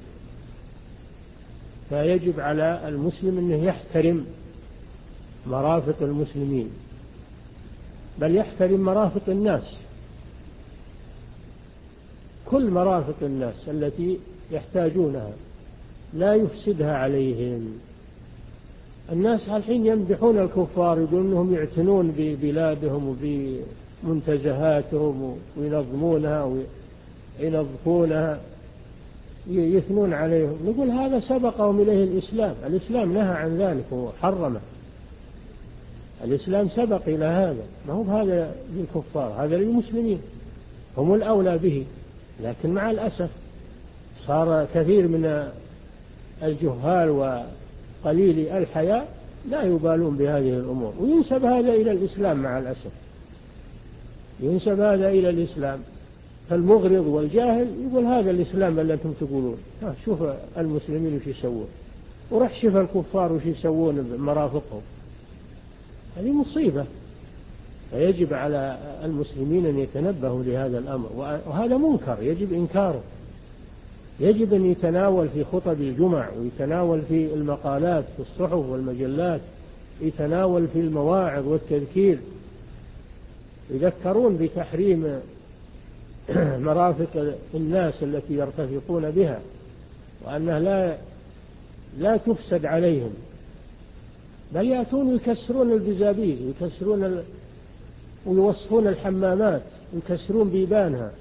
فيجب على المسلم أنه يحترم مرافق المسلمين، بل يحترم مرافق الناس، كل مرافق الناس التي يحتاجونها لا يفسدها عليهم. الناس الحين يمدحون الكفار، يقولون أنهم يعتنون ببلادهم وبمنتزهاتهم وينظمونها وينظفونها، يثنون عليهم، نقول هذا سبقهم إليه الإسلام. الإسلام نهى عن ذلك وحرمه. الإسلام سبق إلى هذا، ما هو هذا للكفار، هذا للمسلمين، هم الأولى به. لكن مع الأسف صار كثير من الجهال وقليل الحياء لا يبالون بهذه الأمور، وينسب هذا إلى الإسلام. مع الأسف ينسب هذا إلى الإسلام. فالمغرض والجاهل يقول هذا الإسلام اللي أنتم تقولون. شوف المسلمين وش يسوون، ورح شوف الكفار وش يسوون بمرافقهم. هذه مصيبة. فيجب على المسلمين أن يتنبهوا لهذا الأمر، وهذا منكر يجب إنكاره. يجب أن يتناول في خطب الجمع، ويتناول في المقالات في الصحف والمجلات، يتناول في المواعظ والتذكير، يذكرون بتحريم مرافق الناس التي يرتفقون بها، وأنها لا لا تفسد عليهم، بل يأتون يكسرون البزابيز، ويكسرون ال... ويوصفون الحمامات، ويكسرون بيبانها،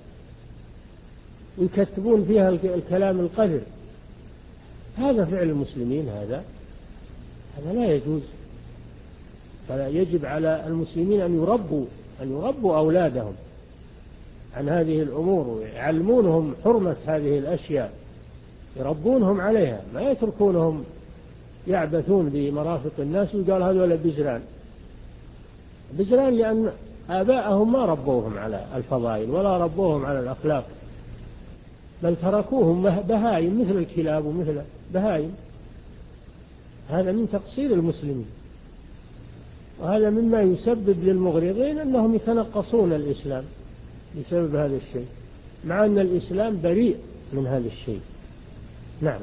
ويكتبون فيها الكلام القذر. هذا فعل المسلمين، هذا هذا لا يجوز. فلا يجب على المسلمين أن يربوا أن يربوا أولادهم عن هذه الأمور، ويعلمونهم حرمة هذه الأشياء، يربونهم عليها، ما يتركونهم يعبثون بمرافق الناس ويقال هذول بزران. بزران لأن آباءهم ما ربوهم على الفضائل ولا ربوهم على الأخلاق، بل تركوهم بهائم مثل الكلاب ومثل بهائم. هذا من تقصير المسلمين، وهذا مما يسبب للمغرضين أنهم يتنقصون الإسلام بسبب هذا الشيء، مع أن الإسلام بريء من هذا الشيء. نعم.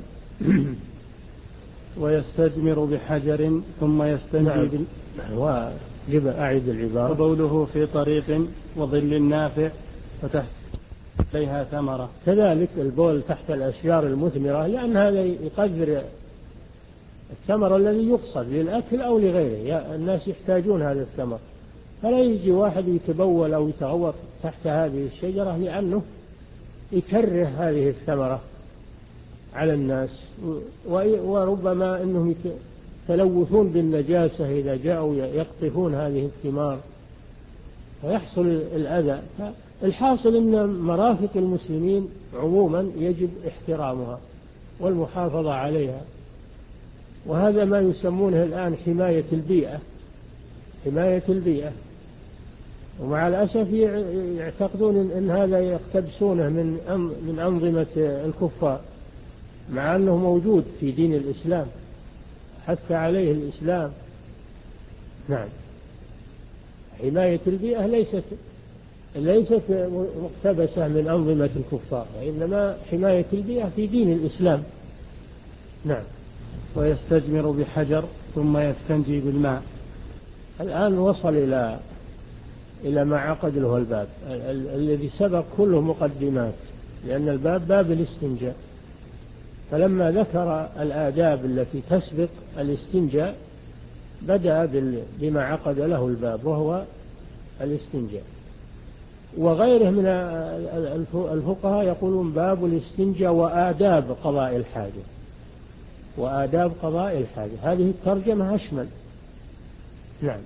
ويستجمر بحجر ثم يستنجي. نعم. وجب أعيد العبارة. وبوله في طريق وظل نافع فتحت عليها ثمرة. كذلك البول تحت الأشجار المثمرة، لأن هذا يقدر الثمر الذي يقصد للأكل أو لغيره. الناس يحتاجون هذا الثمر، فلا يجي واحد يتبول أو يتغوط تحت هذه الشجرة لأنه يكره هذه الثمرة على الناس، وربما أنهم يتلوثون بالنجاسة إذا جاءوا يقطفون هذه الثمار فيحصل الأذى. الحاصل أن مرافق المسلمين عموما يجب احترامها والمحافظة عليها، وهذا ما يسمونه الآن حماية البيئة. حماية البيئة. ومع الأسف يعتقدون أن هذا يقتبسونه من من أنظمة الكفار، مع أنه موجود في دين الإسلام، حث عليه الإسلام. نعم. حماية البيئة ليست ليست مقتبسة من أنظمة الكفار، وإنما حماية البيئة في دين الإسلام. نعم. ويستجمر بحجر ثم يستنجي بالماء. الآن وصل إلى إلى ما عقد له الباب الذي سبق كله مقدمات، لأن الباب باب الاستنجاء. فلما ذكر الآداب التي تسبق الاستنجاء بدأ بما عقد له الباب، وهو الاستنجاء. وغيره من الفقهاء يقولون باب الاستنجاء وآداب قضاء الحاجة. وآداب قضاء الحاجة هذه الترجمة أشمل. نعم.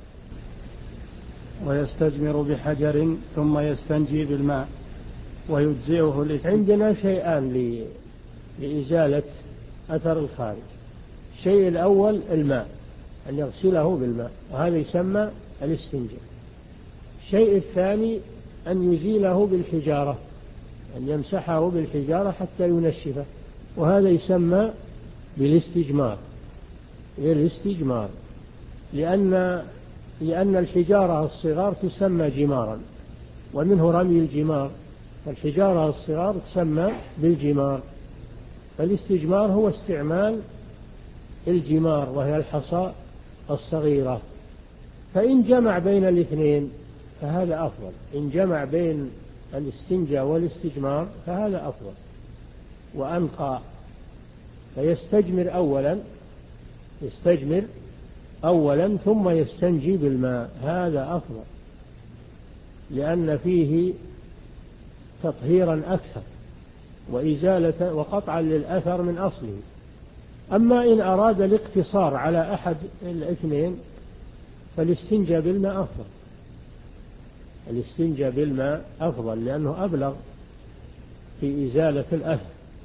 ويستجمر بحجر ثم يستنجي بالماء ويجزئه الاستنجاء. عندنا شيئان لإزالة أثر الخارج. الشيء الأول الماء، أن يغسله بالماء، وهذا يسمى الاستنجاء. الشيء الثاني أن يزيله بالحجارة، أن يمسحه بالحجارة حتى ينشفه، وهذا يسمى بالاستجمار. الاستجمار لأن لأن الحجارة الصغار تسمى جمارا، ومنه رمي الجمار، فالحجارة الصغار تسمى بالجمار. فالاستجمار هو استعمال الجمار، وهي الحصى الصغيرة. فإن جمع بين الاثنين فهذا أفضل، إن جمع بين الاستنجاء والاستجمار فهذا أفضل وأنقى. فيستجمر أولا يستجمر أولا ثم يستنجي بالماء، هذا أفضل، لأن فيه تطهيرا أكثر وإزالة وقطعا للأثر من أصله. أما إن أراد الاقتصار على أحد الاثنين فالاستنجاء بالماء أفضل، الاستنجاء بالماء أفضل لأنه أبلغ في إزالة الأثر.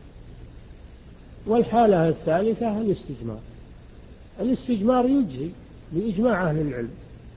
والحالة الثالثة الاستجمار. الاستجمار يجزي بإجماع أهل العلم،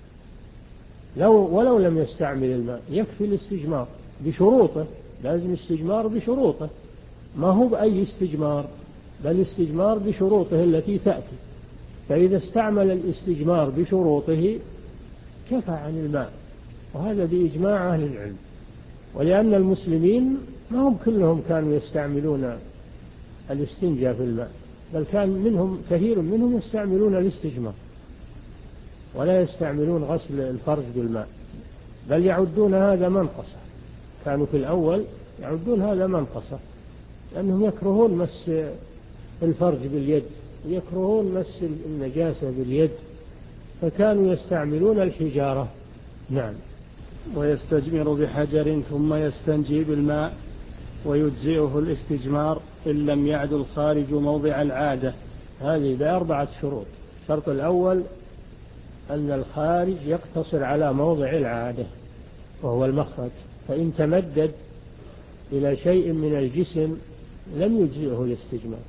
لو ولو لم يستعمل الماء يكفي الاستجمار بشروطه، لازم استجمار بشروطه، ما هو بأي استجمار، بل استجمار بشروطه التي تأتي. فإذا استعمل الاستجمار بشروطه كفى عن الماء، وهذا بإجماع أهل العلم. ولأن المسلمين ما هم كلهم كانوا يستعملون الاستنجاء في الماء، بل كان منهم كثير منهم يستعملون الاستجمار ولا يستعملون غسل الفرج بالماء، بل يعدون هذا منقصة. كانوا في الأول يعدون هذا منقصة لأنهم يكرهون مس الفرج باليد، يكرهون مس النجاسة باليد، فكانوا يستعملون الحجارة. نعم. ويستجمر بحجر ثم يستنجي بالماء ويجزئه الاستجمار إن لم يعد الخارج موضع العادة. هذه بأربعة شروط. الشرط الأول أن الخارج يقتصر على موضع العادة وهو المخرج، فإن تمدد إلى شيء من الجسم لم يجزئه الاستجمار،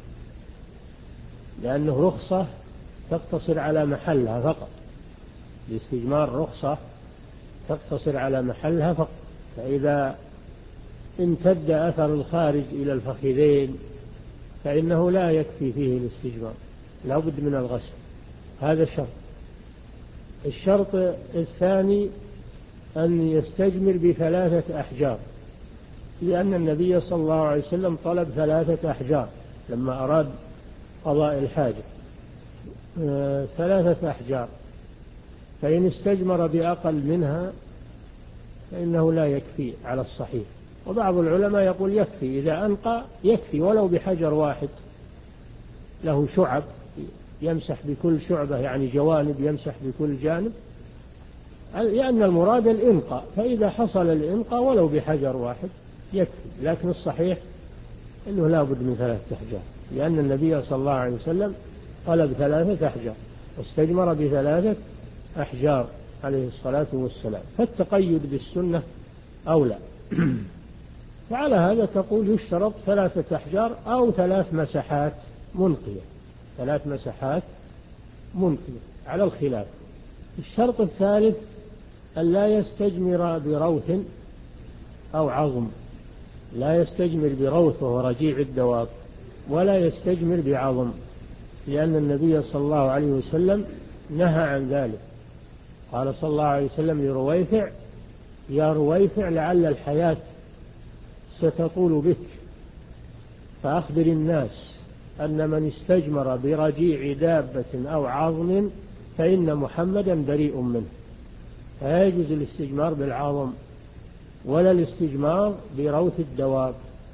لأنه رخصة تقتصر على محلها فقط. الاستجمار رخصة تقتصر على محلها فقط. فإذا امتد أثر الخارج إلى الفخذين فإنه لا يكفي فيه الاستجمار، لا بد من الغسل. هذا الشرط. الشرط الثاني أن يستجمر بثلاثة أحجار، لأن النبي صلى الله عليه وسلم طلب ثلاثة أحجار لما أراد قضاء الحاجة، ثلاثة أحجار. فإن استجمر بأقل منها فإنه لا يكفي على الصحيح. وبعض العلماء يقول يكفي، إذا أنقى يكفي ولو بحجر واحد له شعب يمسح بكل شعبة، يعني جوانب يمسح بكل جانب، لأن المراد الإنقاء، فإذا حصل الإنقاء ولو بحجر واحد يكفي. لكن الصحيح أنه لا بد من ثلاثة أحجار، لأن النبي صلى الله عليه وسلم طلب ثلاثة أحجار واستجمر بثلاثة أحجار عليه الصلاة والسلام، فالتقيد بالسنة أولى. وعلى هذا تقول يشترط ثلاثة أحجار أو ثلاث مسحات منقية، ثلاث مسحات منقية على الخلاف. الشرط الثالث أن لا يستجمر بروث أو عظم، لا يستجمر بروث وهو رجيع الدواب، ولا يستجمر بعظم، لأن النبي صلى الله عليه وسلم نهى عن ذلك. قال صلى الله عليه وسلم لرويفع: يا رويفع لعل الحياة ستطول بك، فأخبر الناس أن من استجمر برجيع دابة أو عظم فإن محمدا بريء منه. فلا يجوز الاستجمار بالعظم ولا الاستجمار بروث الدواب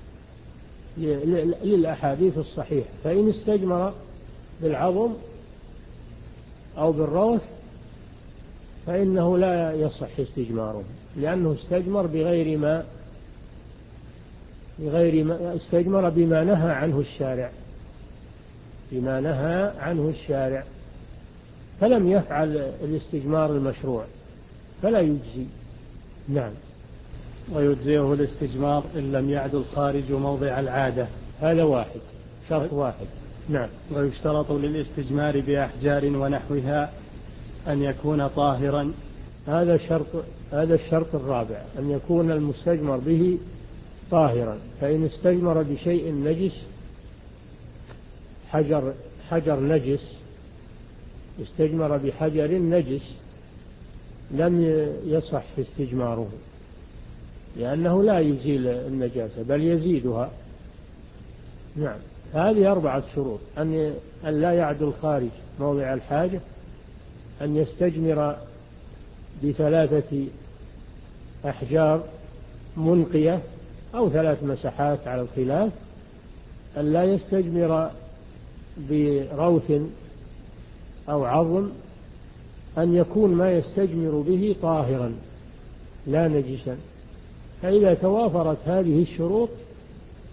للأحاديث الصحيحة. فإن استجمر بالعظم أو بالروث فإنه لا يصح استجماره، لأنه استجمر بغير ما بغير ما استجمر بما نهى عنه الشارع، بما نهى عنه الشارع، فلم يفعل الاستجمار المشروع فلا يجزي. نعم. ويجزئه الاستجمار إن لم يعد الخارج موضع العادة. هذا واحد، شرط واحد. نعم. ويشترط للاستجمار بأحجار ونحوها أن يكون طاهرا. هذا الشرط هذا الشرط الرابع، أن يكون المستجمر به طاهرا. فإن استجمر بشيء نجس، حجر حجر نجس، استجمر بحجر نجس لم يصح استجماره، لأنه لا يزيل النجاسة بل يزيدها. نعم. هذه أربعة شروط: أن لا يعد الخارج موضع الحاجة، أن يستجمر بثلاثة أحجار منقية أو ثلاث مسحات على الخلاف، أن لا يستجمر بروث أو عظم، أن يكون ما يستجمر به طاهرا لا نجسا. فإذا توافرت هذه الشروط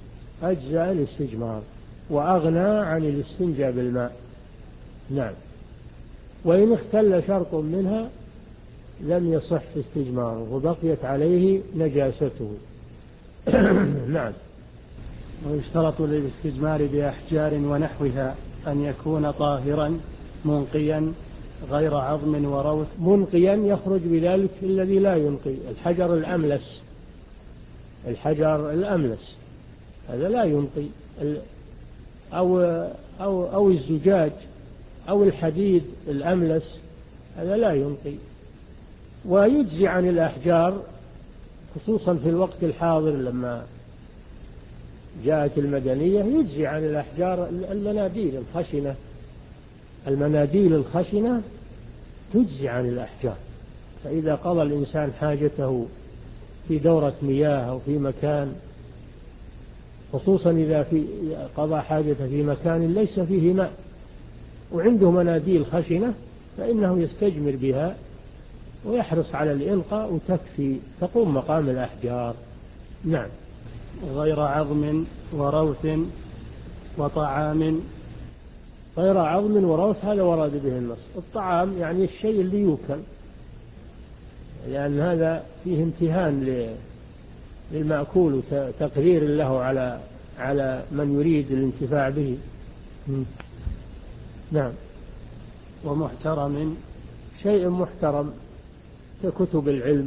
أجزاء الاستجمار وأغنى عن الاستنجاء بالماء. نعم. وإن اختل شرط منها لم يصح استجماره وبقيت عليه نجاسته. نعم. ويشترط للاستجمار بأحجار ونحوها أن يكون طاهرا منقيا غير عظم وروث. منقيا يخرج بذلك الذي لا ينقي، الحجر الأملس، الحجر الأملس هذا لا ينقي، أو, أو, أو الزجاج أو الحديد الأملس هذا لا ينقي. ويجزي عن الأحجار خصوصا في الوقت الحاضر لما جاءت المدنية، يجزي عن الأحجار المناديل الخشنة، المناديل الخشنة تجزي عن الأحجار. فإذا قضى الإنسان حاجته في دورة مياه أو في مكان، خصوصا إذا في قضى حاجته في مكان ليس فيه ماء وعنده مناديل خشنة، فإنه يستجمر بها ويحرص على الإنقاء وتكفي، تقوم مقام الأحجار. نعم. غير عظم وروث وطعام. غير عظم وروث هذا ورد به النص. الطعام يعني الشيء اللي يوكل، لأن هذا فيه امتهان للمأكول وتقرير له على على من يريد الانتفاع به. نعم. ومحترم، شيء محترم ككتب العلم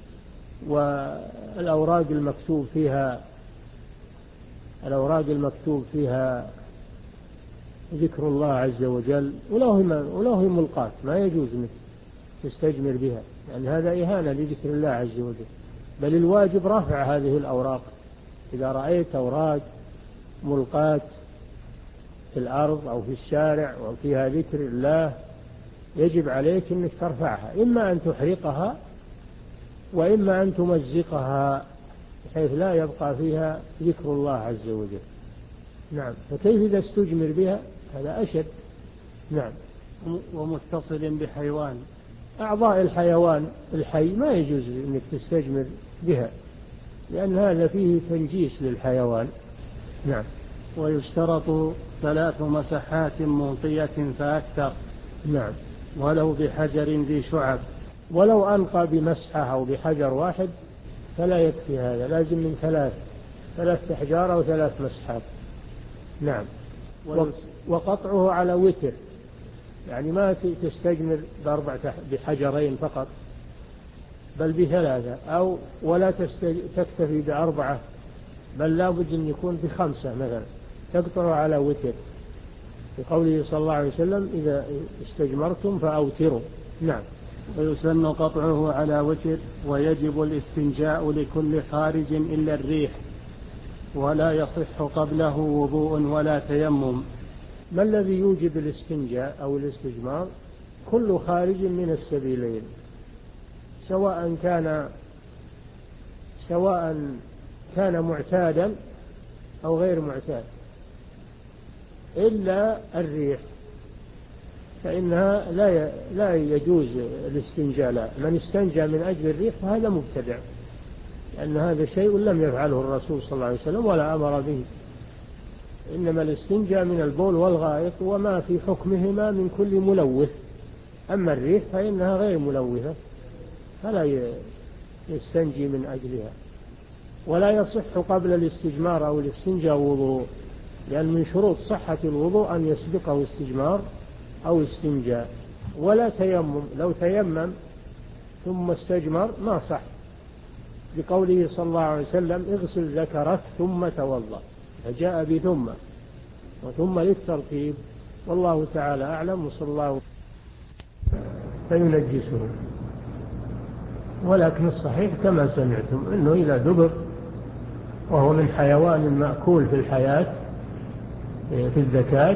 والأوراق المكتوب فيها الأوراق المكتوب فيها ذكر الله عز وجل، وله ملقات ما يجوز انك تستجمر بها، لأن يعني هذا إهانة لذكر الله عز وجل، بل الواجب رفع هذه الأوراق. إذا رأيت أوراق ملقات في الأرض أو في الشارع أو فيها ذكر الله يجب عليك أنك ترفعها، إما أن تحرقها وإما أن تمزقها بحيث لا يبقى فيها ذكر الله عز وجل. نعم. فكيف إذا استجمر بها؟ هذا أشد. نعم. ومتصل بحيوان. أعضاء الحيوان الحي ما يجوز أنك تستجمر بها، لأن هذا فيه تنجيس للحيوان. نعم. ويشترط ثلاث مسحات منقية فأكثر. نعم. ولو بحجر ذي شعب. ولو أنقى بمسحة أو بحجر واحد فلا يكفي هذا، لازم من ثلاث ثلاث أحجار أو ثلاث مسحات. نعم. وقطعه على وتر، يعني ما تستجمر بأربعة بحجرين فقط، بل بثلاثة، أو ولا تكتفي بأربعة، بل لا بد أن يكون بخمسة مثلا، تقطعه على وتر، بقوله صلى الله عليه وسلم إذا استجمرتم فأوتروا. نعم. ويسن قطعه على وتر، ويجب الاستنجاء لكل خارج إلا الريح، ولا يصح قبله وضوء ولا تيمم. ما الذي يوجب الاستنجاء أو الاستجمار؟ كل خارج من السبيلين، سواء كان سواء كان معتادا أو غير معتاد، إلا الريح فإنها لا لا يجوز الاستنجاء لا. من استنجى من أجل الريح فهذا مبتدع، لأن هذا شيء لم يفعله الرسول صلى الله عليه وسلم ولا أمر به. إنما الاستنجاء من البول والغائط وما في حكمهما من كل ملوث. أما الريح فإنها غير ملوثة فلا يستنجي من أجلها. ولا يصح قبل الاستجمار أو الاستنجاء وضوء، لأن من شروط صحة الوضوء أن يسبقه استجمار أو استنجاء. ولا تيمم، لو تيمم ثم استجمر ما صح، بقوله صلى الله عليه وسلم اغسل ذكرك ثم توضأ، فجاء بثم وثم للترتيب. والله تعالى أعلم. وصلى الله فينجسه. ولكن الصحيح كما سمعتم أنه إذا دبر وهو من حيوان مأكول في الحياة في الزكاة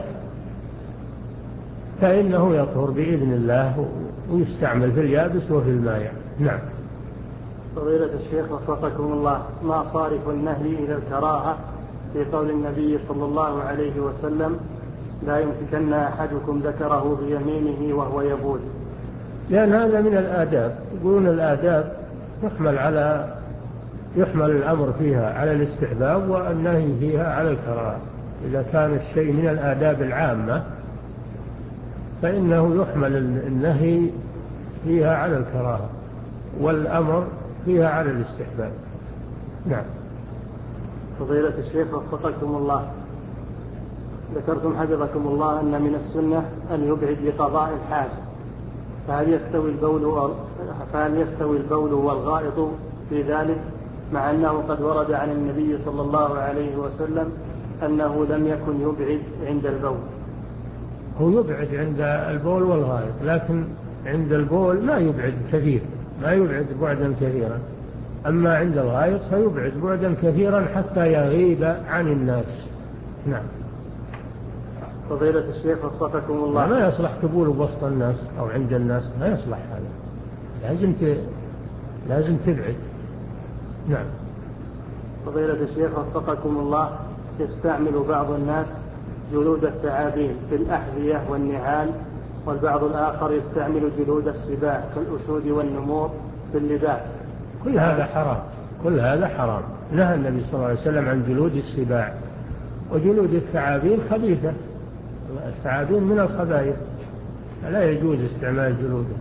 فإنه يطهر بإذن الله ويستعمل في اليابس وفي الماء. نعم. فضيلة الشيخ وفقكم الله، ما صارف النهي إلى الكراهة في قول النبي صلى الله عليه وسلم لا يمسكن أحدكم ذكره بيمينه وهو يبول؟ لأن هذا من الآداب، يقولون الآداب تحمل على يحمل الأمر فيها على الاستحباب والنهي فيها على الكراهة. إذا كان الشيء من الآداب العامة فإنه يحمل النهي فيها على الكراهة والأمر فيها على الاستحباب. نعم. فضيلة الشيخ وفقكم الله، ذكرتم حفظكم الله أن من السنة أن يبعد لقضاء الحاجة، فهل يستوي البول فهل يستوي البول والغائط في ذلك، مع أنه قد ورد عن النبي صلى الله عليه وسلم أنه لم يكن يبعد عند البول؟ هو يبعد عند البول والغائط، لكن عند البول ما يبعد كثير، ما يبعد بعدا كثيرا، أما عند الغائط فيبعد بعدا كثيرا حتى يغيب عن الناس. نعم. فضيلة الشيخ وفقكم الله، ما يصلح تبول بوسط الناس أو عند الناس، ما يصلح هذا، لازم ت... لازم تبعد. نعم. فضيلة الشيخ وفقكم الله، يستعمل بعض الناس جلود الثعابين في الأحذية والنعال، والبعض الآخر يستعمل جلود السباع كالأسود والنمور في اللباس. كل هذا حرام، كل هذا حرام. نهى النبي صلى الله عليه وسلم عن جلود السباع، وجلود الثعابين خبيثة، الثعابين من الخبائث، لا يجوز استعمال جلوده،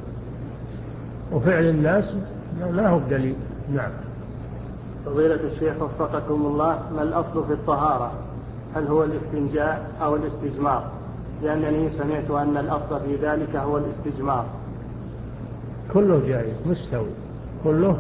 وفعل الناس ما هو دليل. نعم. فضيلة الشيخ وفقكم الله، ما الأصل في الطهارة؟ هل هو الاستنجاء أو الاستجمار؟ لأنني سمعت أن الأصل في ذلك هو الاستجمار. كله جائز مستوي، كله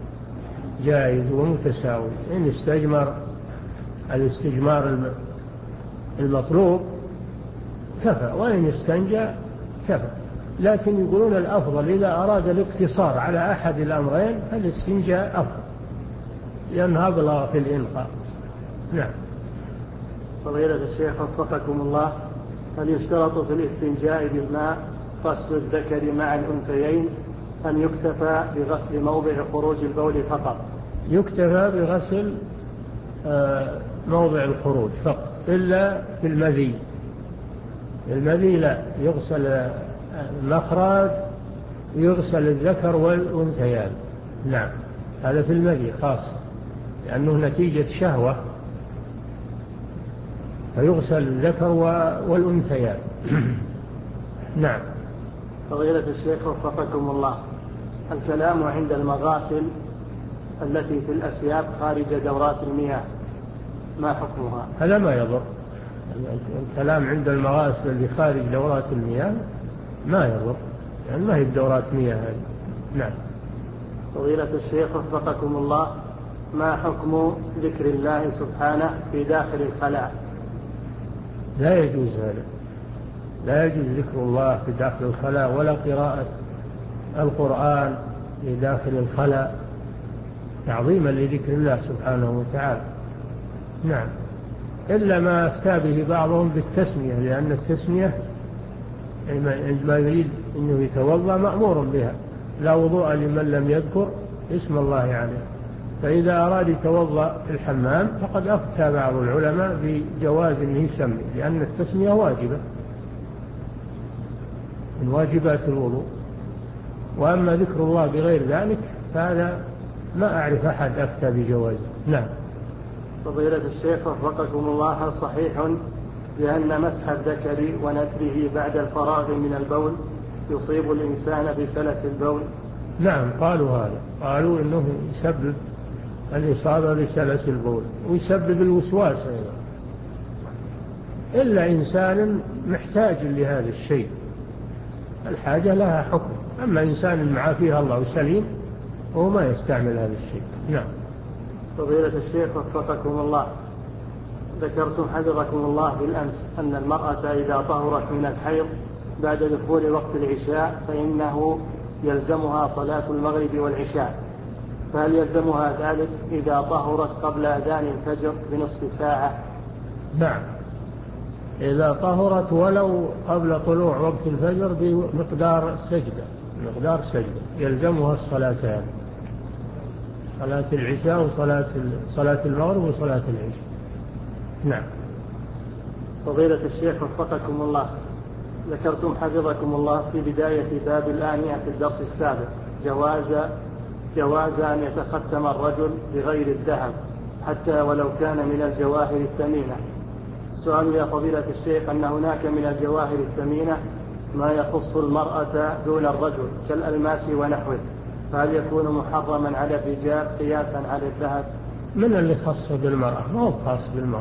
جائز ومتساوي. إن استجمر الاستجمار المطلوب كفى، وإن استنجى كفى، لكن يقولون الأفضل إذا أراد الاقتصار على أحد الأمرين فالاستنجاء أفضل، لأنها أبلغ في الإنقاء. نعم. فضيلة الشيخ وفقكم الله، هل يشترط في الاستنجاء بالماء غسل الذكر مع الأنثيين أم يكتفى بغسل موضع خروج البول فقط؟ يكتفى بغسل موضع الخروج فقط، إلا في المذي. المذي لا، يغسل المخرج، يغسل الذكر والأنثيان. نعم، هذا في المذي خاص، لأنه نتيجة شهوة، فيغسل الذكر والأنثيان. نعم. فضيلة الشيخ وفقكم الله، الكلام عند المغاسل التي في الأسياب خارج دورات المياه ما حكمها؟ هذا ما يضر، الكلام عند المغاسل اللي خارج دورات المياه ما يضر، يعني ما هي بدورات مياه هذه. نعم. فضيلة الشيخ وفقكم الله، ما حكم ذكر الله سبحانه في داخل الخلاء؟ لا يجوز هذا، لا يجوز ذكر الله في داخل الخلاء، ولا قراءة القرآن في داخل الخلاء، تعظيما لذكر الله سبحانه وتعالى. نعم، إلا ما أفتى به بعضهم بالتسمية، لأن التسمية عندما يريد أنه يتوضأ مأمور بها، لا وضوء لمن لم يذكر اسم الله عليه. فإذا أراد يتوضأ في الحمام فقد أفتى بعض العلماء بجواز أنه يسمي، لأن التسمية واجبة من واجبات الوضوء. وأما ذكر الله بغير ذلك فهذا ما أعرف أحد أفتى بجوازه. نعم. فضيلة الشيخ وفقكم الله، هل صحيح بأن مسح الذكر ونتره بعد الفراغ من البول يصيب الإنسان بسلس البول؟ نعم، قالوا هذا، قالوا إنه يسبب الإصابة بسلس البول ويسبب الوسواس أيضا، إلا إنسان محتاج لهذا الشيء، الحاجة لها حكم. أما إنسان معافيه الله وسليم وهو ما يستعمل هذا الشيء. نعم. فضيلة الشيخ وفقكم الله، ذكرتم حفظكم الله بالأمس أن المرأة إذا طهرت من الحيض بعد دخول وقت العشاء فإنه يلزمها صلاة المغرب والعشاء، فهل يلزمها ذلك إذا طهرت قبل أذان الفجر بنصف ساعة؟ نعم، إذا طهرت ولو قبل طلوع وقت الفجر بمقدار سجدة، مقدار سجدة يلزمها الصلاتان، صلاة العشاء وصلاة صلاة المغرب وصلاة العشاء. نعم. فضيلة الشيخ وفقكم الله، ذكرتم حفظكم الله في بداية باب الآنية في الدرس السابق جواز جواز أن يتختم الرجل بغير الذهب حتى ولو كان من الجواهر الثمينة. السؤال يا فضيلة الشيخ أن هناك من الجواهر الثمينة ما يخص المرأة دون الرجل كالألماس ونحوه، فهل يكون محرما على الرجال قياسا على الذهب؟ من اللي خصه بالمرأة؟ ما هو خاص بالمرأة.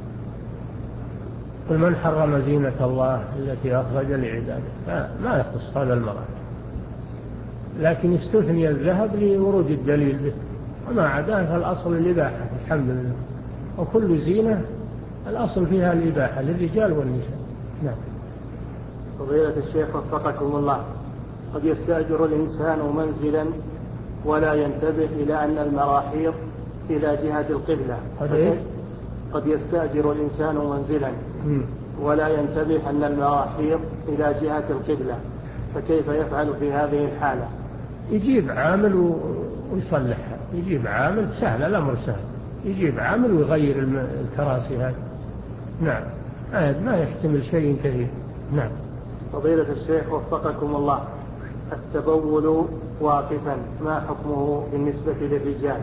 قل من حرم زينة الله التي أخرج لعباده، ما يخص هذا المرأة، لكن استثني الذهب لورود الدليل به، وما عداه فالأصل الإباحة الحمد لله، وكل زينة الأصل فيها الإباحة للرجال والنساء. نعم. فضيلة الشيخ وفقكم الله، قد يستأجر الإنسان منزلا ولا ينتبه إلى أن المراحيض إلى جهة القبلة. قد يستأجر الإنسان منزلا ولا ينتبه أن المراحيض إلى جهة القبلة، فكيف يفعل في هذه الحالة؟ يجيب عامل ويصلحها، يجيب عامل، سهل الأمر سهل، يجيب عامل ويغير الكراسي هذه. نعم، ما يحتمل شيء كثير. نعم. فضيلة الشيخ وفقكم الله، التبول واقفا ما حكمه بالنسبة للرجال؟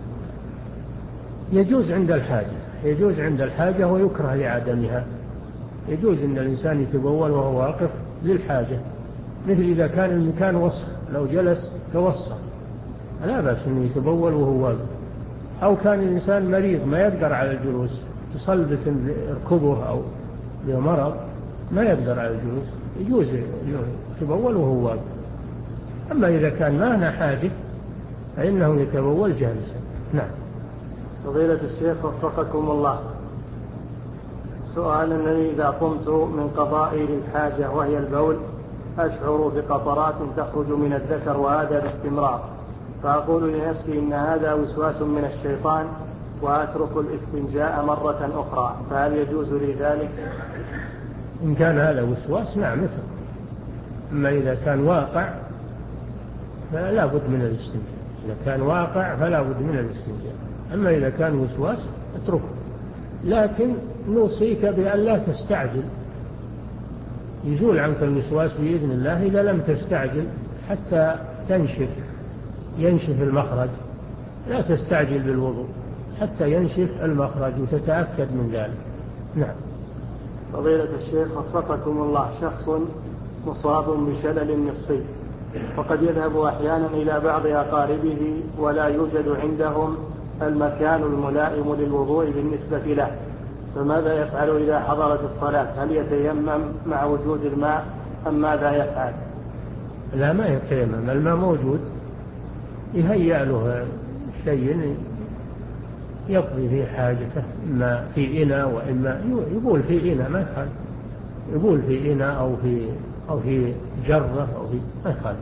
يجوز عند الحاجة، يجوز عند الحاجة ويكره لعدمها. يجوز أن الإنسان يتبول وهو واقف للحاجة، مثل إذا كان المكان وسخ لو جلس توسخ لا بأس أنه يتبول وهو واقف، أو كان الإنسان مريض ما يقدر على الجلوس، تصلبت ركبه أو بمرض ما يقدر على الجلوس، يجوز يتبول وهو واقف. أما إذا كان ما هنا حاجة فإنه يتبول جالسا. نعم. فضيلة الشيخ وفقكم الله، السؤال أنني إذا قمت من قضائي للحاجة وهي البول أشعر بقطرات تخرج من الذكر وهذا باستمرار، فأقول لنفسي إن هذا وسواس من الشيطان وأترك الاستنجاء مرة أخرى، فهل يجوز لي ذلك؟ إن كان هذا وسواس نعم اترك، أما إذا كان واقع فلا بد من الاستنجاء، إذا كان واقع فلا بد من الاستنجاء، أما إذا كان وسواس اتركه، لكن نوصيك بأن لا تستعجل، يزول عنك الوسواس بإذن الله إذا لم تستعجل حتى تنشف، ينشف المخرج، لا تستعجل بالوضوء حتى ينشف المخرج وتتأكد من ذلك. نعم. فضيلة الشيخ وفقكم الله، شخص مصاب بشلل نصفي وقد يذهب أحيانا إلى بعض أقاربه ولا يوجد عندهم المكان الملائم للوضوء بالنسبة له، فماذا يفعل إذا حضرت الصلاة؟ هل يتيمم مع وجود الماء أم ماذا يفعل؟ لا، ما يتيمم، الماء موجود، يهيأ له شيء يقضي فيه حاجته، إما في إناء وإما يبول في إناء ما يخالف، يبول في إناء أو في أو في جرة أو في ما يخالف،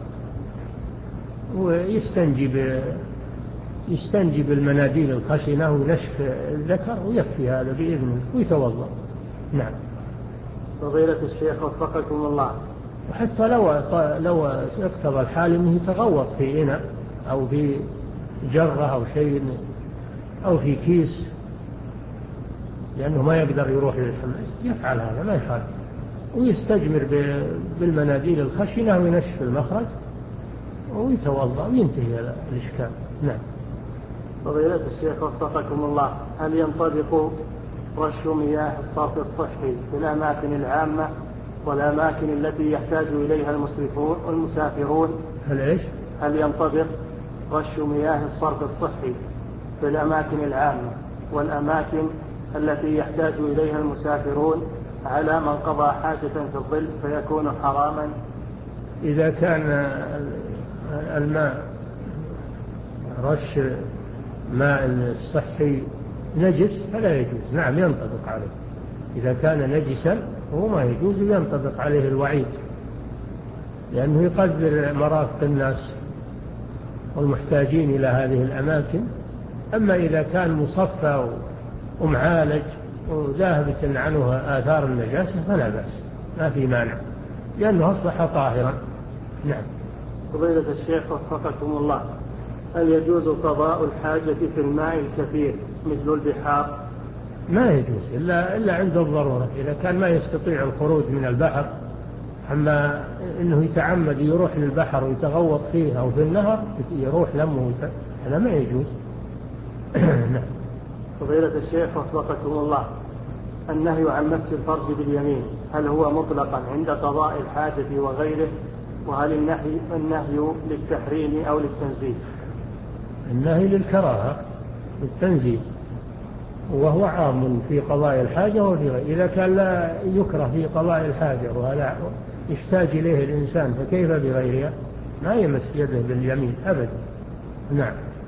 ويستنجي يستنجي بالمناديل الخشنة ونشف الذكر ويكفي هذا بإذنه ويتوضأ. نعم. فضيلة الشيخ وفقكم الله، وحتى لو لو اقتضى الحال انه يتغوط في إناء أو في جرة أو شيء أو في كيس لأنه ما يقدر يروح للحمام، يفعل هذا ما يخالف، ويستجمر بالمناديل الخشنة وينشف المخرج ويتوضأ وينتهي هذا الإشكال. نعم. فضيلة الشيخ وفقكم الله، هل ينطبق رش مياه الصرف الصحي في الأماكن العامة والأماكن التي يحتاج إليها المسافرون والمسافرون؟ هل إيش؟ هل ينطبق رش مياه الصرف الصحي في الأماكن العامة والأماكن التي يحتاج إليها المسافرون على من قضى حاجة في الظل فيكون حراما؟ إذا كان الماء رش ماء الصحي نجس فلا يجوز، نعم ينطبق عليه، إذا كان نجسا هو ما يجوز، ينطبق عليه الوعيد لأنه يقدر مرافق الناس والمحتاجين إلى هذه الأماكن. أما إذا كان مصفى ومعالج وذاهبة عنه آثار النجاسة فلا بأس، ما في مانع لأنه أصبح طاهرا. نعم. فضيلة الشيخ وفقكم الله، هل يجوز قضاء الحاجة في الماء الكثير مثل البحار؟ ما يجوز إلا, إلا عند الضرورة، إذا كان ما يستطيع الخروج من البحر أما إنه يتعمد يروح للبحر ويتغوط فيه أو في النهر يروح لمه هذا ما يجوز. نعم. فضيلة الشيخ وفقكم الله، النهي عن مس الفرج باليمين هل هو مطلقا عند قضاء الحاجة وغيره؟ وهل النهي, النهي للتحريم أو للتنزيه؟ النهي للكراهة للتنزيه، وهو عام في قضاء الحاجة وفي غيره. إذا كان لا يكره في قضاء الحاجة وهذا يحتاج إليه الإنسان فكيف بغيرها؟ ما يمس يده باليمين أبدا. نعم.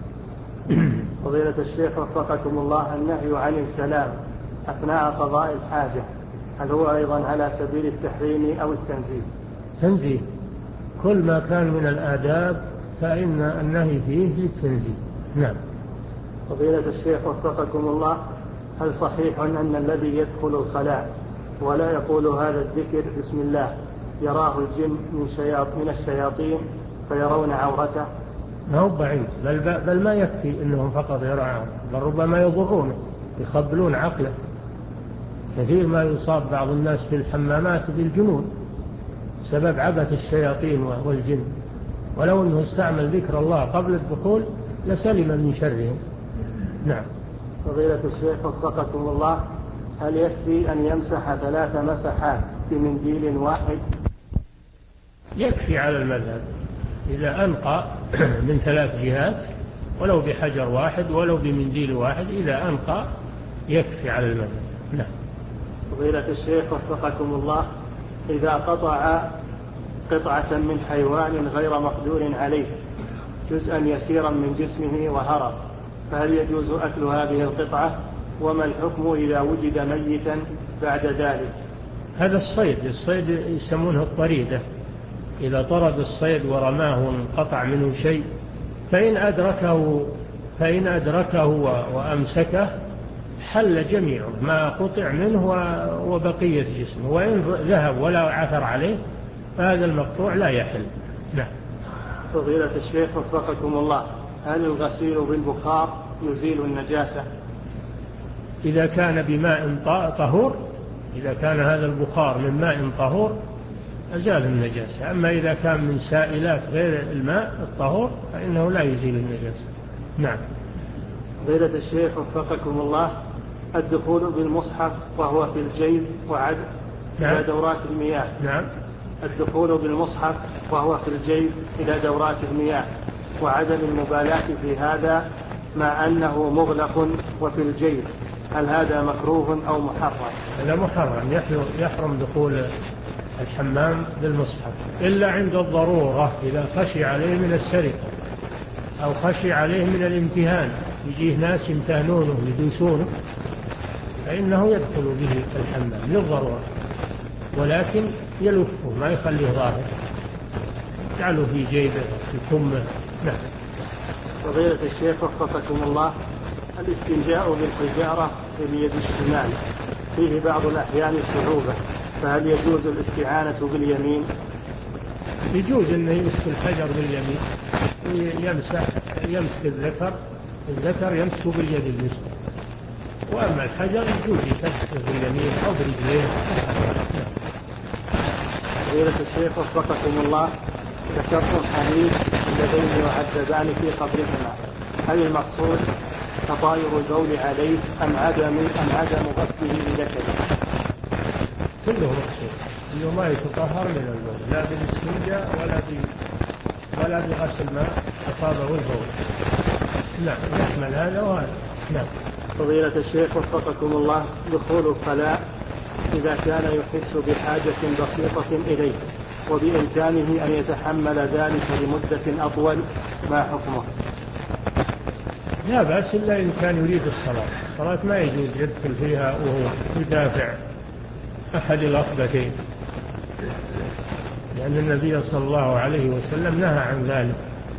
فضيلة الشيخ وفقكم الله، النهي عن الكلام أثناء قضاء الحاجة هل هو أيضا على سبيل التحريم أو التنزيه؟ تنزيه، كل ما كان من الآداب فإن النهي فيه للتنزيه. نعم. فضيلة الشيخ وفقكم الله، هل صحيح أن الذي يدخل الخلاء ولا يقول هذا الذكر بسم الله يراه الجن من, شياط من الشياطين فيرون عورته؟ ما هو بعيد، بل, بل ما يكفي أنهم فقط يرون، بل ربما يضرونه يخبلون عقله. كثير ما يصاب بعض الناس في الحمامات بالجنون سبب عبث الشياطين والجن، ولو أنه استعمل ذكر الله قبل الدخول لسلم من شرهم. نعم. فضيلة الشيخ وفقكم الله، هل يكفي أن يمسح ثلاث مسحات بمنديل واحد؟ يكفي على المذهب إذا أنقى من ثلاث جهات ولو بحجر واحد ولو بمنديل واحد، إذا أنقى يكفي على المذهب. نعم. فضيلة الشيخ وفقكم الله، إذا قطع قطعة من حيوان غير مقدور عليه جزءا يسيرا من جسمه وهرب، فهل يجوز أكل هذه القطعة؟ وما الحكم إذا وجد ميتا بعد ذلك؟ هذا الصيد، الصيد يسمونه الطريدة، إذا طرد الصيد ورماه وانقطع منه شيء فإن أدركه, فإن أدركه وأمسكه حل جميعه ما قطع منه وبقية جسمه، وإن ذهب ولا عثر عليه فهذا المقطوع لا يحل. نعم. فضيلة الشيخ وفقكم الله، هل الغسيل بالبخار يزيل النجاسة؟ إذا كان بماء طهور، إذا كان هذا البخار من ماء طهور أزال النجاسة، أما إذا كان من سائلات غير الماء الطهور فإنه لا يزيل النجاسة. نعم. فضيلة الشيخ وفقكم الله، الدخول بالمصحف وهو في الجيب وعد نعم. إلى دورات المياه. نعم. الدخول بالمصحف وهو في الجيب إلى دورات المياه وعدم المبالاة في هذا مع أنه مغلق وفي الجيب، هل هذا مكروه أو محرم؟ هذا محرم، يحرم دخول الحمام بالمصحف إلا عند الضرورة، إذا خشي عليه من السرقة أو خشي عليه من الامتهان، يجيه ناس يمتهنونه يدوسونه فإنه يدخل به الحمام للضرورة، ولكن يلفه ما يخليه ظاهر، يجعله في جيبه في كمه. نعم. فضيلة الشيخ وفقكم الله، الاستنجاء بالحجارة باليد الشمال فيه بعض الأحيان صعوبة، فهل يجوز الاستعانة باليمين؟ يجوز أنه يمسك الحجر باليمين ويمسح يمسك الذكر الذكر يمسك باليد اليسرى، وأما الحجر يجوز يمسك باليمين أو برجليه. فضيلة الشيخ وفقكم الله، ذكرتم حديث اللذين يعذبان في قبرهما، هل المقصود تطاير البول عليه أم عدم أم عدم غسله بذكره؟ كله مقصود انه ما يتطهر من البول لا بالاستنجاء ولا ب ولا بغسل ما اصابه البول. نعم. يحمل هذا وهذا. نعم. فضيلة الشيخ وفقكم الله، دخول الخلاء إذا كان يحس بحاجة بسيطة إليه وبإمكانه أن يتحمل ذلك لمدة أطول، ما حكمه؟ لا بأس إلا إن كان يريد الصلاة، الصلاة ما يجوز يدخل فيها وهو يدافع أحد الأخبثين، لأن النبي صلى الله عليه وسلم نهى عن ذلك،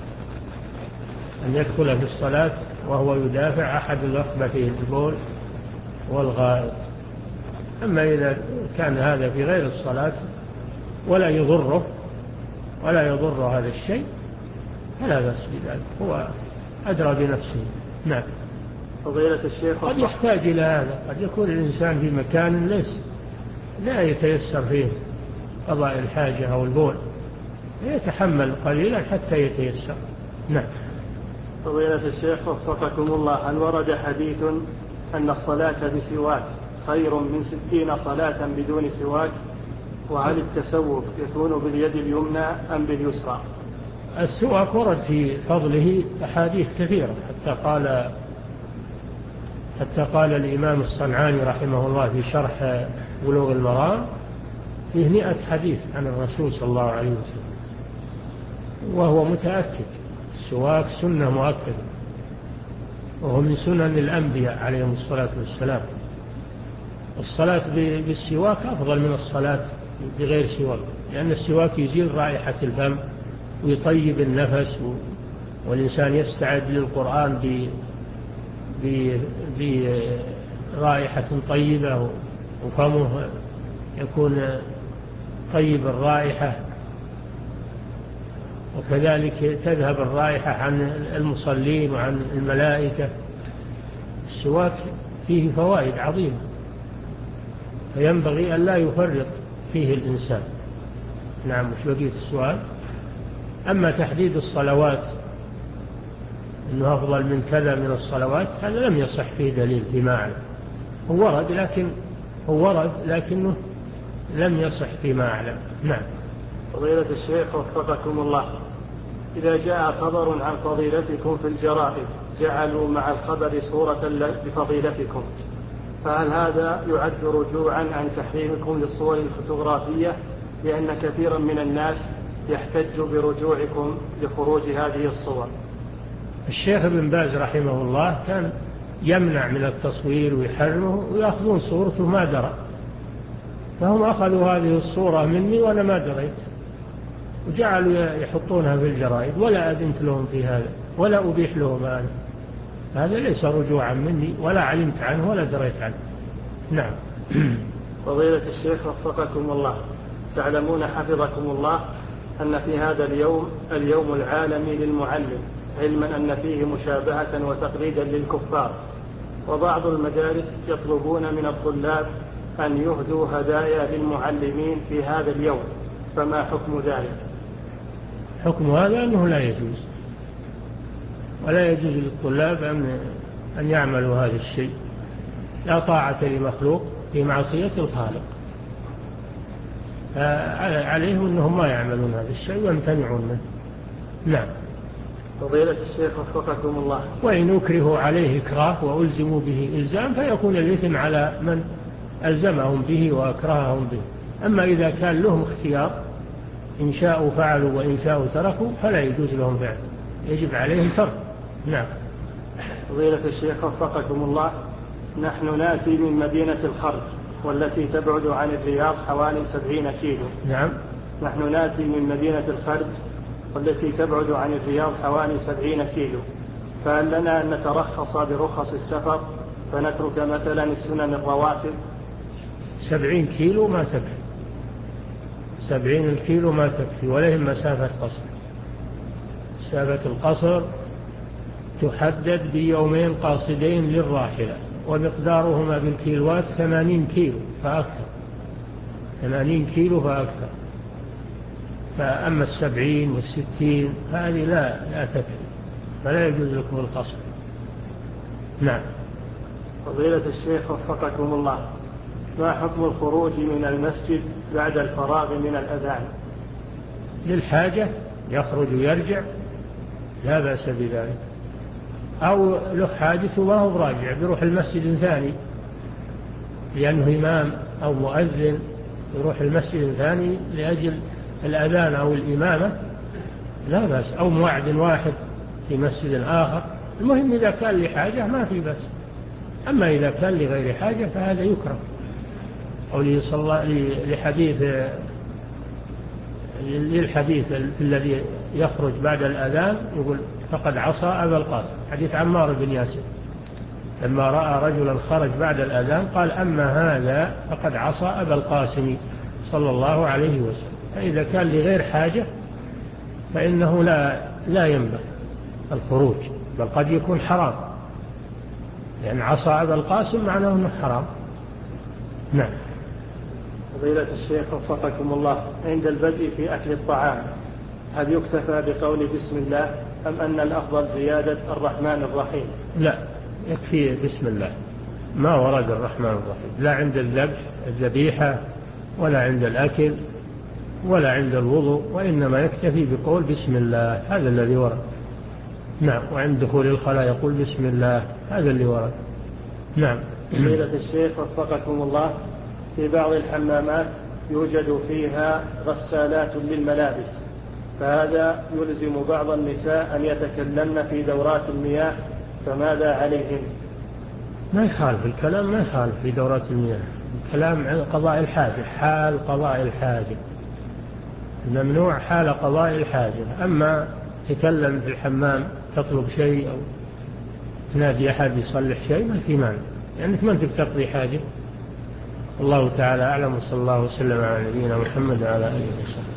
أن يدخل في الصلاة وهو يدافع أحد الأخبثين البول والغائط. أما إذا كان هذا في غير الصلاة ولا يضره ولا يضر هذا الشيء فلا بأس بذلك، هو أدرى بنفسه. نعم. فضيلة الشيخ، قد يحتاج إلى هذا، قد يكون الإنسان في مكان ليس لا يتيسر فيه قضاء الحاجة أو البول يتحمل قليلا حتى يتيسر. نعم. فضيلة الشيخ وفقكم الله، هل ورد حديث أن الصلاة بسواك خير من ستين صلاة بدون سواك؟ وهل التسوك يكون باليد اليمنى أم باليسرى؟ السواك ورد في فضله أحاديث كثيرة، حتى قال حتى قال الإمام الصنعاني رحمه الله في شرح بلوغ المرام فيه مئة حديث عن الرسول صلى الله عليه وسلم، وهو متأكد. السواك سنة مؤكدة، وهو من سنن الأنبياء عليهم الصلاة والسلام. الصلاة بالسواك أفضل من الصلاة بغير سواك، لأن السواك يزيل رائحة الفم ويطيب النفس، والإنسان يستعد للقرآن برائحة طيبة، وفمه يكون طيب الرائحة، وكذلك تذهب الرائحة عن المصلين وعن الملائكة. السواك فيه فوائد عظيمة، فينبغي أن لا يفرط فيه الإنسان. نعم. مش بقية السؤال. أما تحديد الصلوات أنه أفضل من كذا من الصلوات، هذا لم يصح فيه دليل فيما أعلم. هو ورد لكن هو ورد لكنه لم يصح فيما أعلم. نعم. فضيلة الشيخ وفقكم الله، إذا جاء خبر عن فضيلتكم في الجرائد جعلوا مع الخبر صورة لفضيلتكم، فهل هذا يعد رجوعا عن تحريمكم للصور الفوتوغرافية؟ لأن كثيرا من الناس يحتج برجوعكم لخروج هذه الصور. الشيخ ابن باز رحمه الله كان يمنع من التصوير ويحرمه، ويأخذون صورته ما درى، فهم أخذوا هذه الصورة مني وأنا ما دريت، وجعلوا يحطونها في الجرائد، ولا أذنت لهم في هذا ولا أبيح لهم هذا. هذا ليس رجوعا مني، ولا علمت عنه ولا دريت عنه. نعم. فضيلة الشيخ وفقكم الله، تعلمون حفظكم الله أن في هذا اليوم اليوم العالمي للمعلم، علما أن فيه مشابهة وتقليدا للكفار، وبعض المدارس يطلبون من الطلاب أن يهدوا هدايا للمعلمين في هذا اليوم، فما حكم ذلك؟ حكم هذا أنه لا يجوز، ولا يجوز للطلاب أن أن يعملوا هذا الشيء. لا طاعة لمخلوق في معصية الخالق، عليهم أنهم ما يعملون هذا الشيء ويمتنعون منه. نعم. فضيلة الشيخ وفقكم الله، وإن أكرهوا عليه إكراه وألزموا به إلزام فيكون الإثم على من ألزمهم به وأكرههم به. أما إذا كان لهم اختيار، إن شاءوا فعلوا وإن شاءوا تركوا، فلا يجوز لهم فعل، يجب عليهم ترك. نعم. فضيلة الشيخ وفقكم الله، نحن نأتي من مدينة الخرج والتي تبعد عن الرياض حوالي سبعين كيلو. نعم. نحن نأتي من مدينة الخرج والتي تبعد عن الرياض حوالي سبعين كيلو، فهل لنا أن نترخص برخص السفر فنترك مثلا السنن الرواتب؟ سبعين كيلو ما تكفي، سبعين الكيلو ما تكفي، ولهم مسافة قصر. مسافة القصر تحدد بيومين قاصدين للراحلة، ومقدارهما بالكيلوات ثمانين كيلو فأكثر، ثمانين كيلو فأكثر. فأما السبعين والستين هذه لا لا تكفي، فلا يجوز لكم القصر. نعم. فضيلة الشيخ وفقكم الله، ما حكم الخروج من المسجد بعد الفراغ من الأذان؟ للحاجة يخرج ويرجع لا بأس بذلك، أو له حاجة ما هو راجع بيروح المسجد ثاني لأنه إمام أو مؤذن، يروح المسجد ثاني لأجل الأذان أو الإمامة لا بأس، أو موعد واحد في مسجد آخر. المهم إذا كان لحاجة ما في بأس، أما إذا كان لغير حاجة فهذا يكره. أو لحديث للحديث الذي يخرج بعد الأذان يقول فقد عصى أبا القاسم، حديث عمار بن ياسر لما رأى رجلا خرج بعد الأذان قال أما هذا فقد عصى أبا القاسم صلى الله عليه وسلم. فإذا كان لغير حاجة فإنه لا لا ينبغي الخروج، بل قد يكون حرام، لأن عصى أبا القاسم معناه أنه حرام. نعم. فضيلة الشيخ وفقكم الله، عند البدء في أكل الطعام هل يكتفى بقول بسم الله أم أن الأفضل زيادة الرحمن الرحيم؟ لا، يكفي بسم الله، ما ورد الرحمن الرحيم لا عند الذبح الذبيحة ولا عند الأكل ولا عند الوضوء، وإنما يكتفي بقول بسم الله، هذا الذي ورد. نعم. وعند دخول الخلاء يقول بسم الله، هذا اللي ورد. نعم. فضيلة الشيخ وفقكم الله، في بعض الحمامات يوجد فيها غسالات للملابس، فهذا يلزم بعض النساء أن يتكلمن في دورات المياه، فماذا عليهم؟ ما يخالف الكلام، ما يخالف في دورات المياه، الكلام عن قضاء الحاجة، حال قضاء الحاجة ممنوع، حال قضاء الحاجة. أما تكلم في الحمام تطلب شيء أو تنادي أحد يصلح شيء ما في مانع، لأنك ما أنت بتقضي حاجة. الله تعالى أعلم، وصلى الله وسلم على نبينا محمد وعلى آله وصحبه.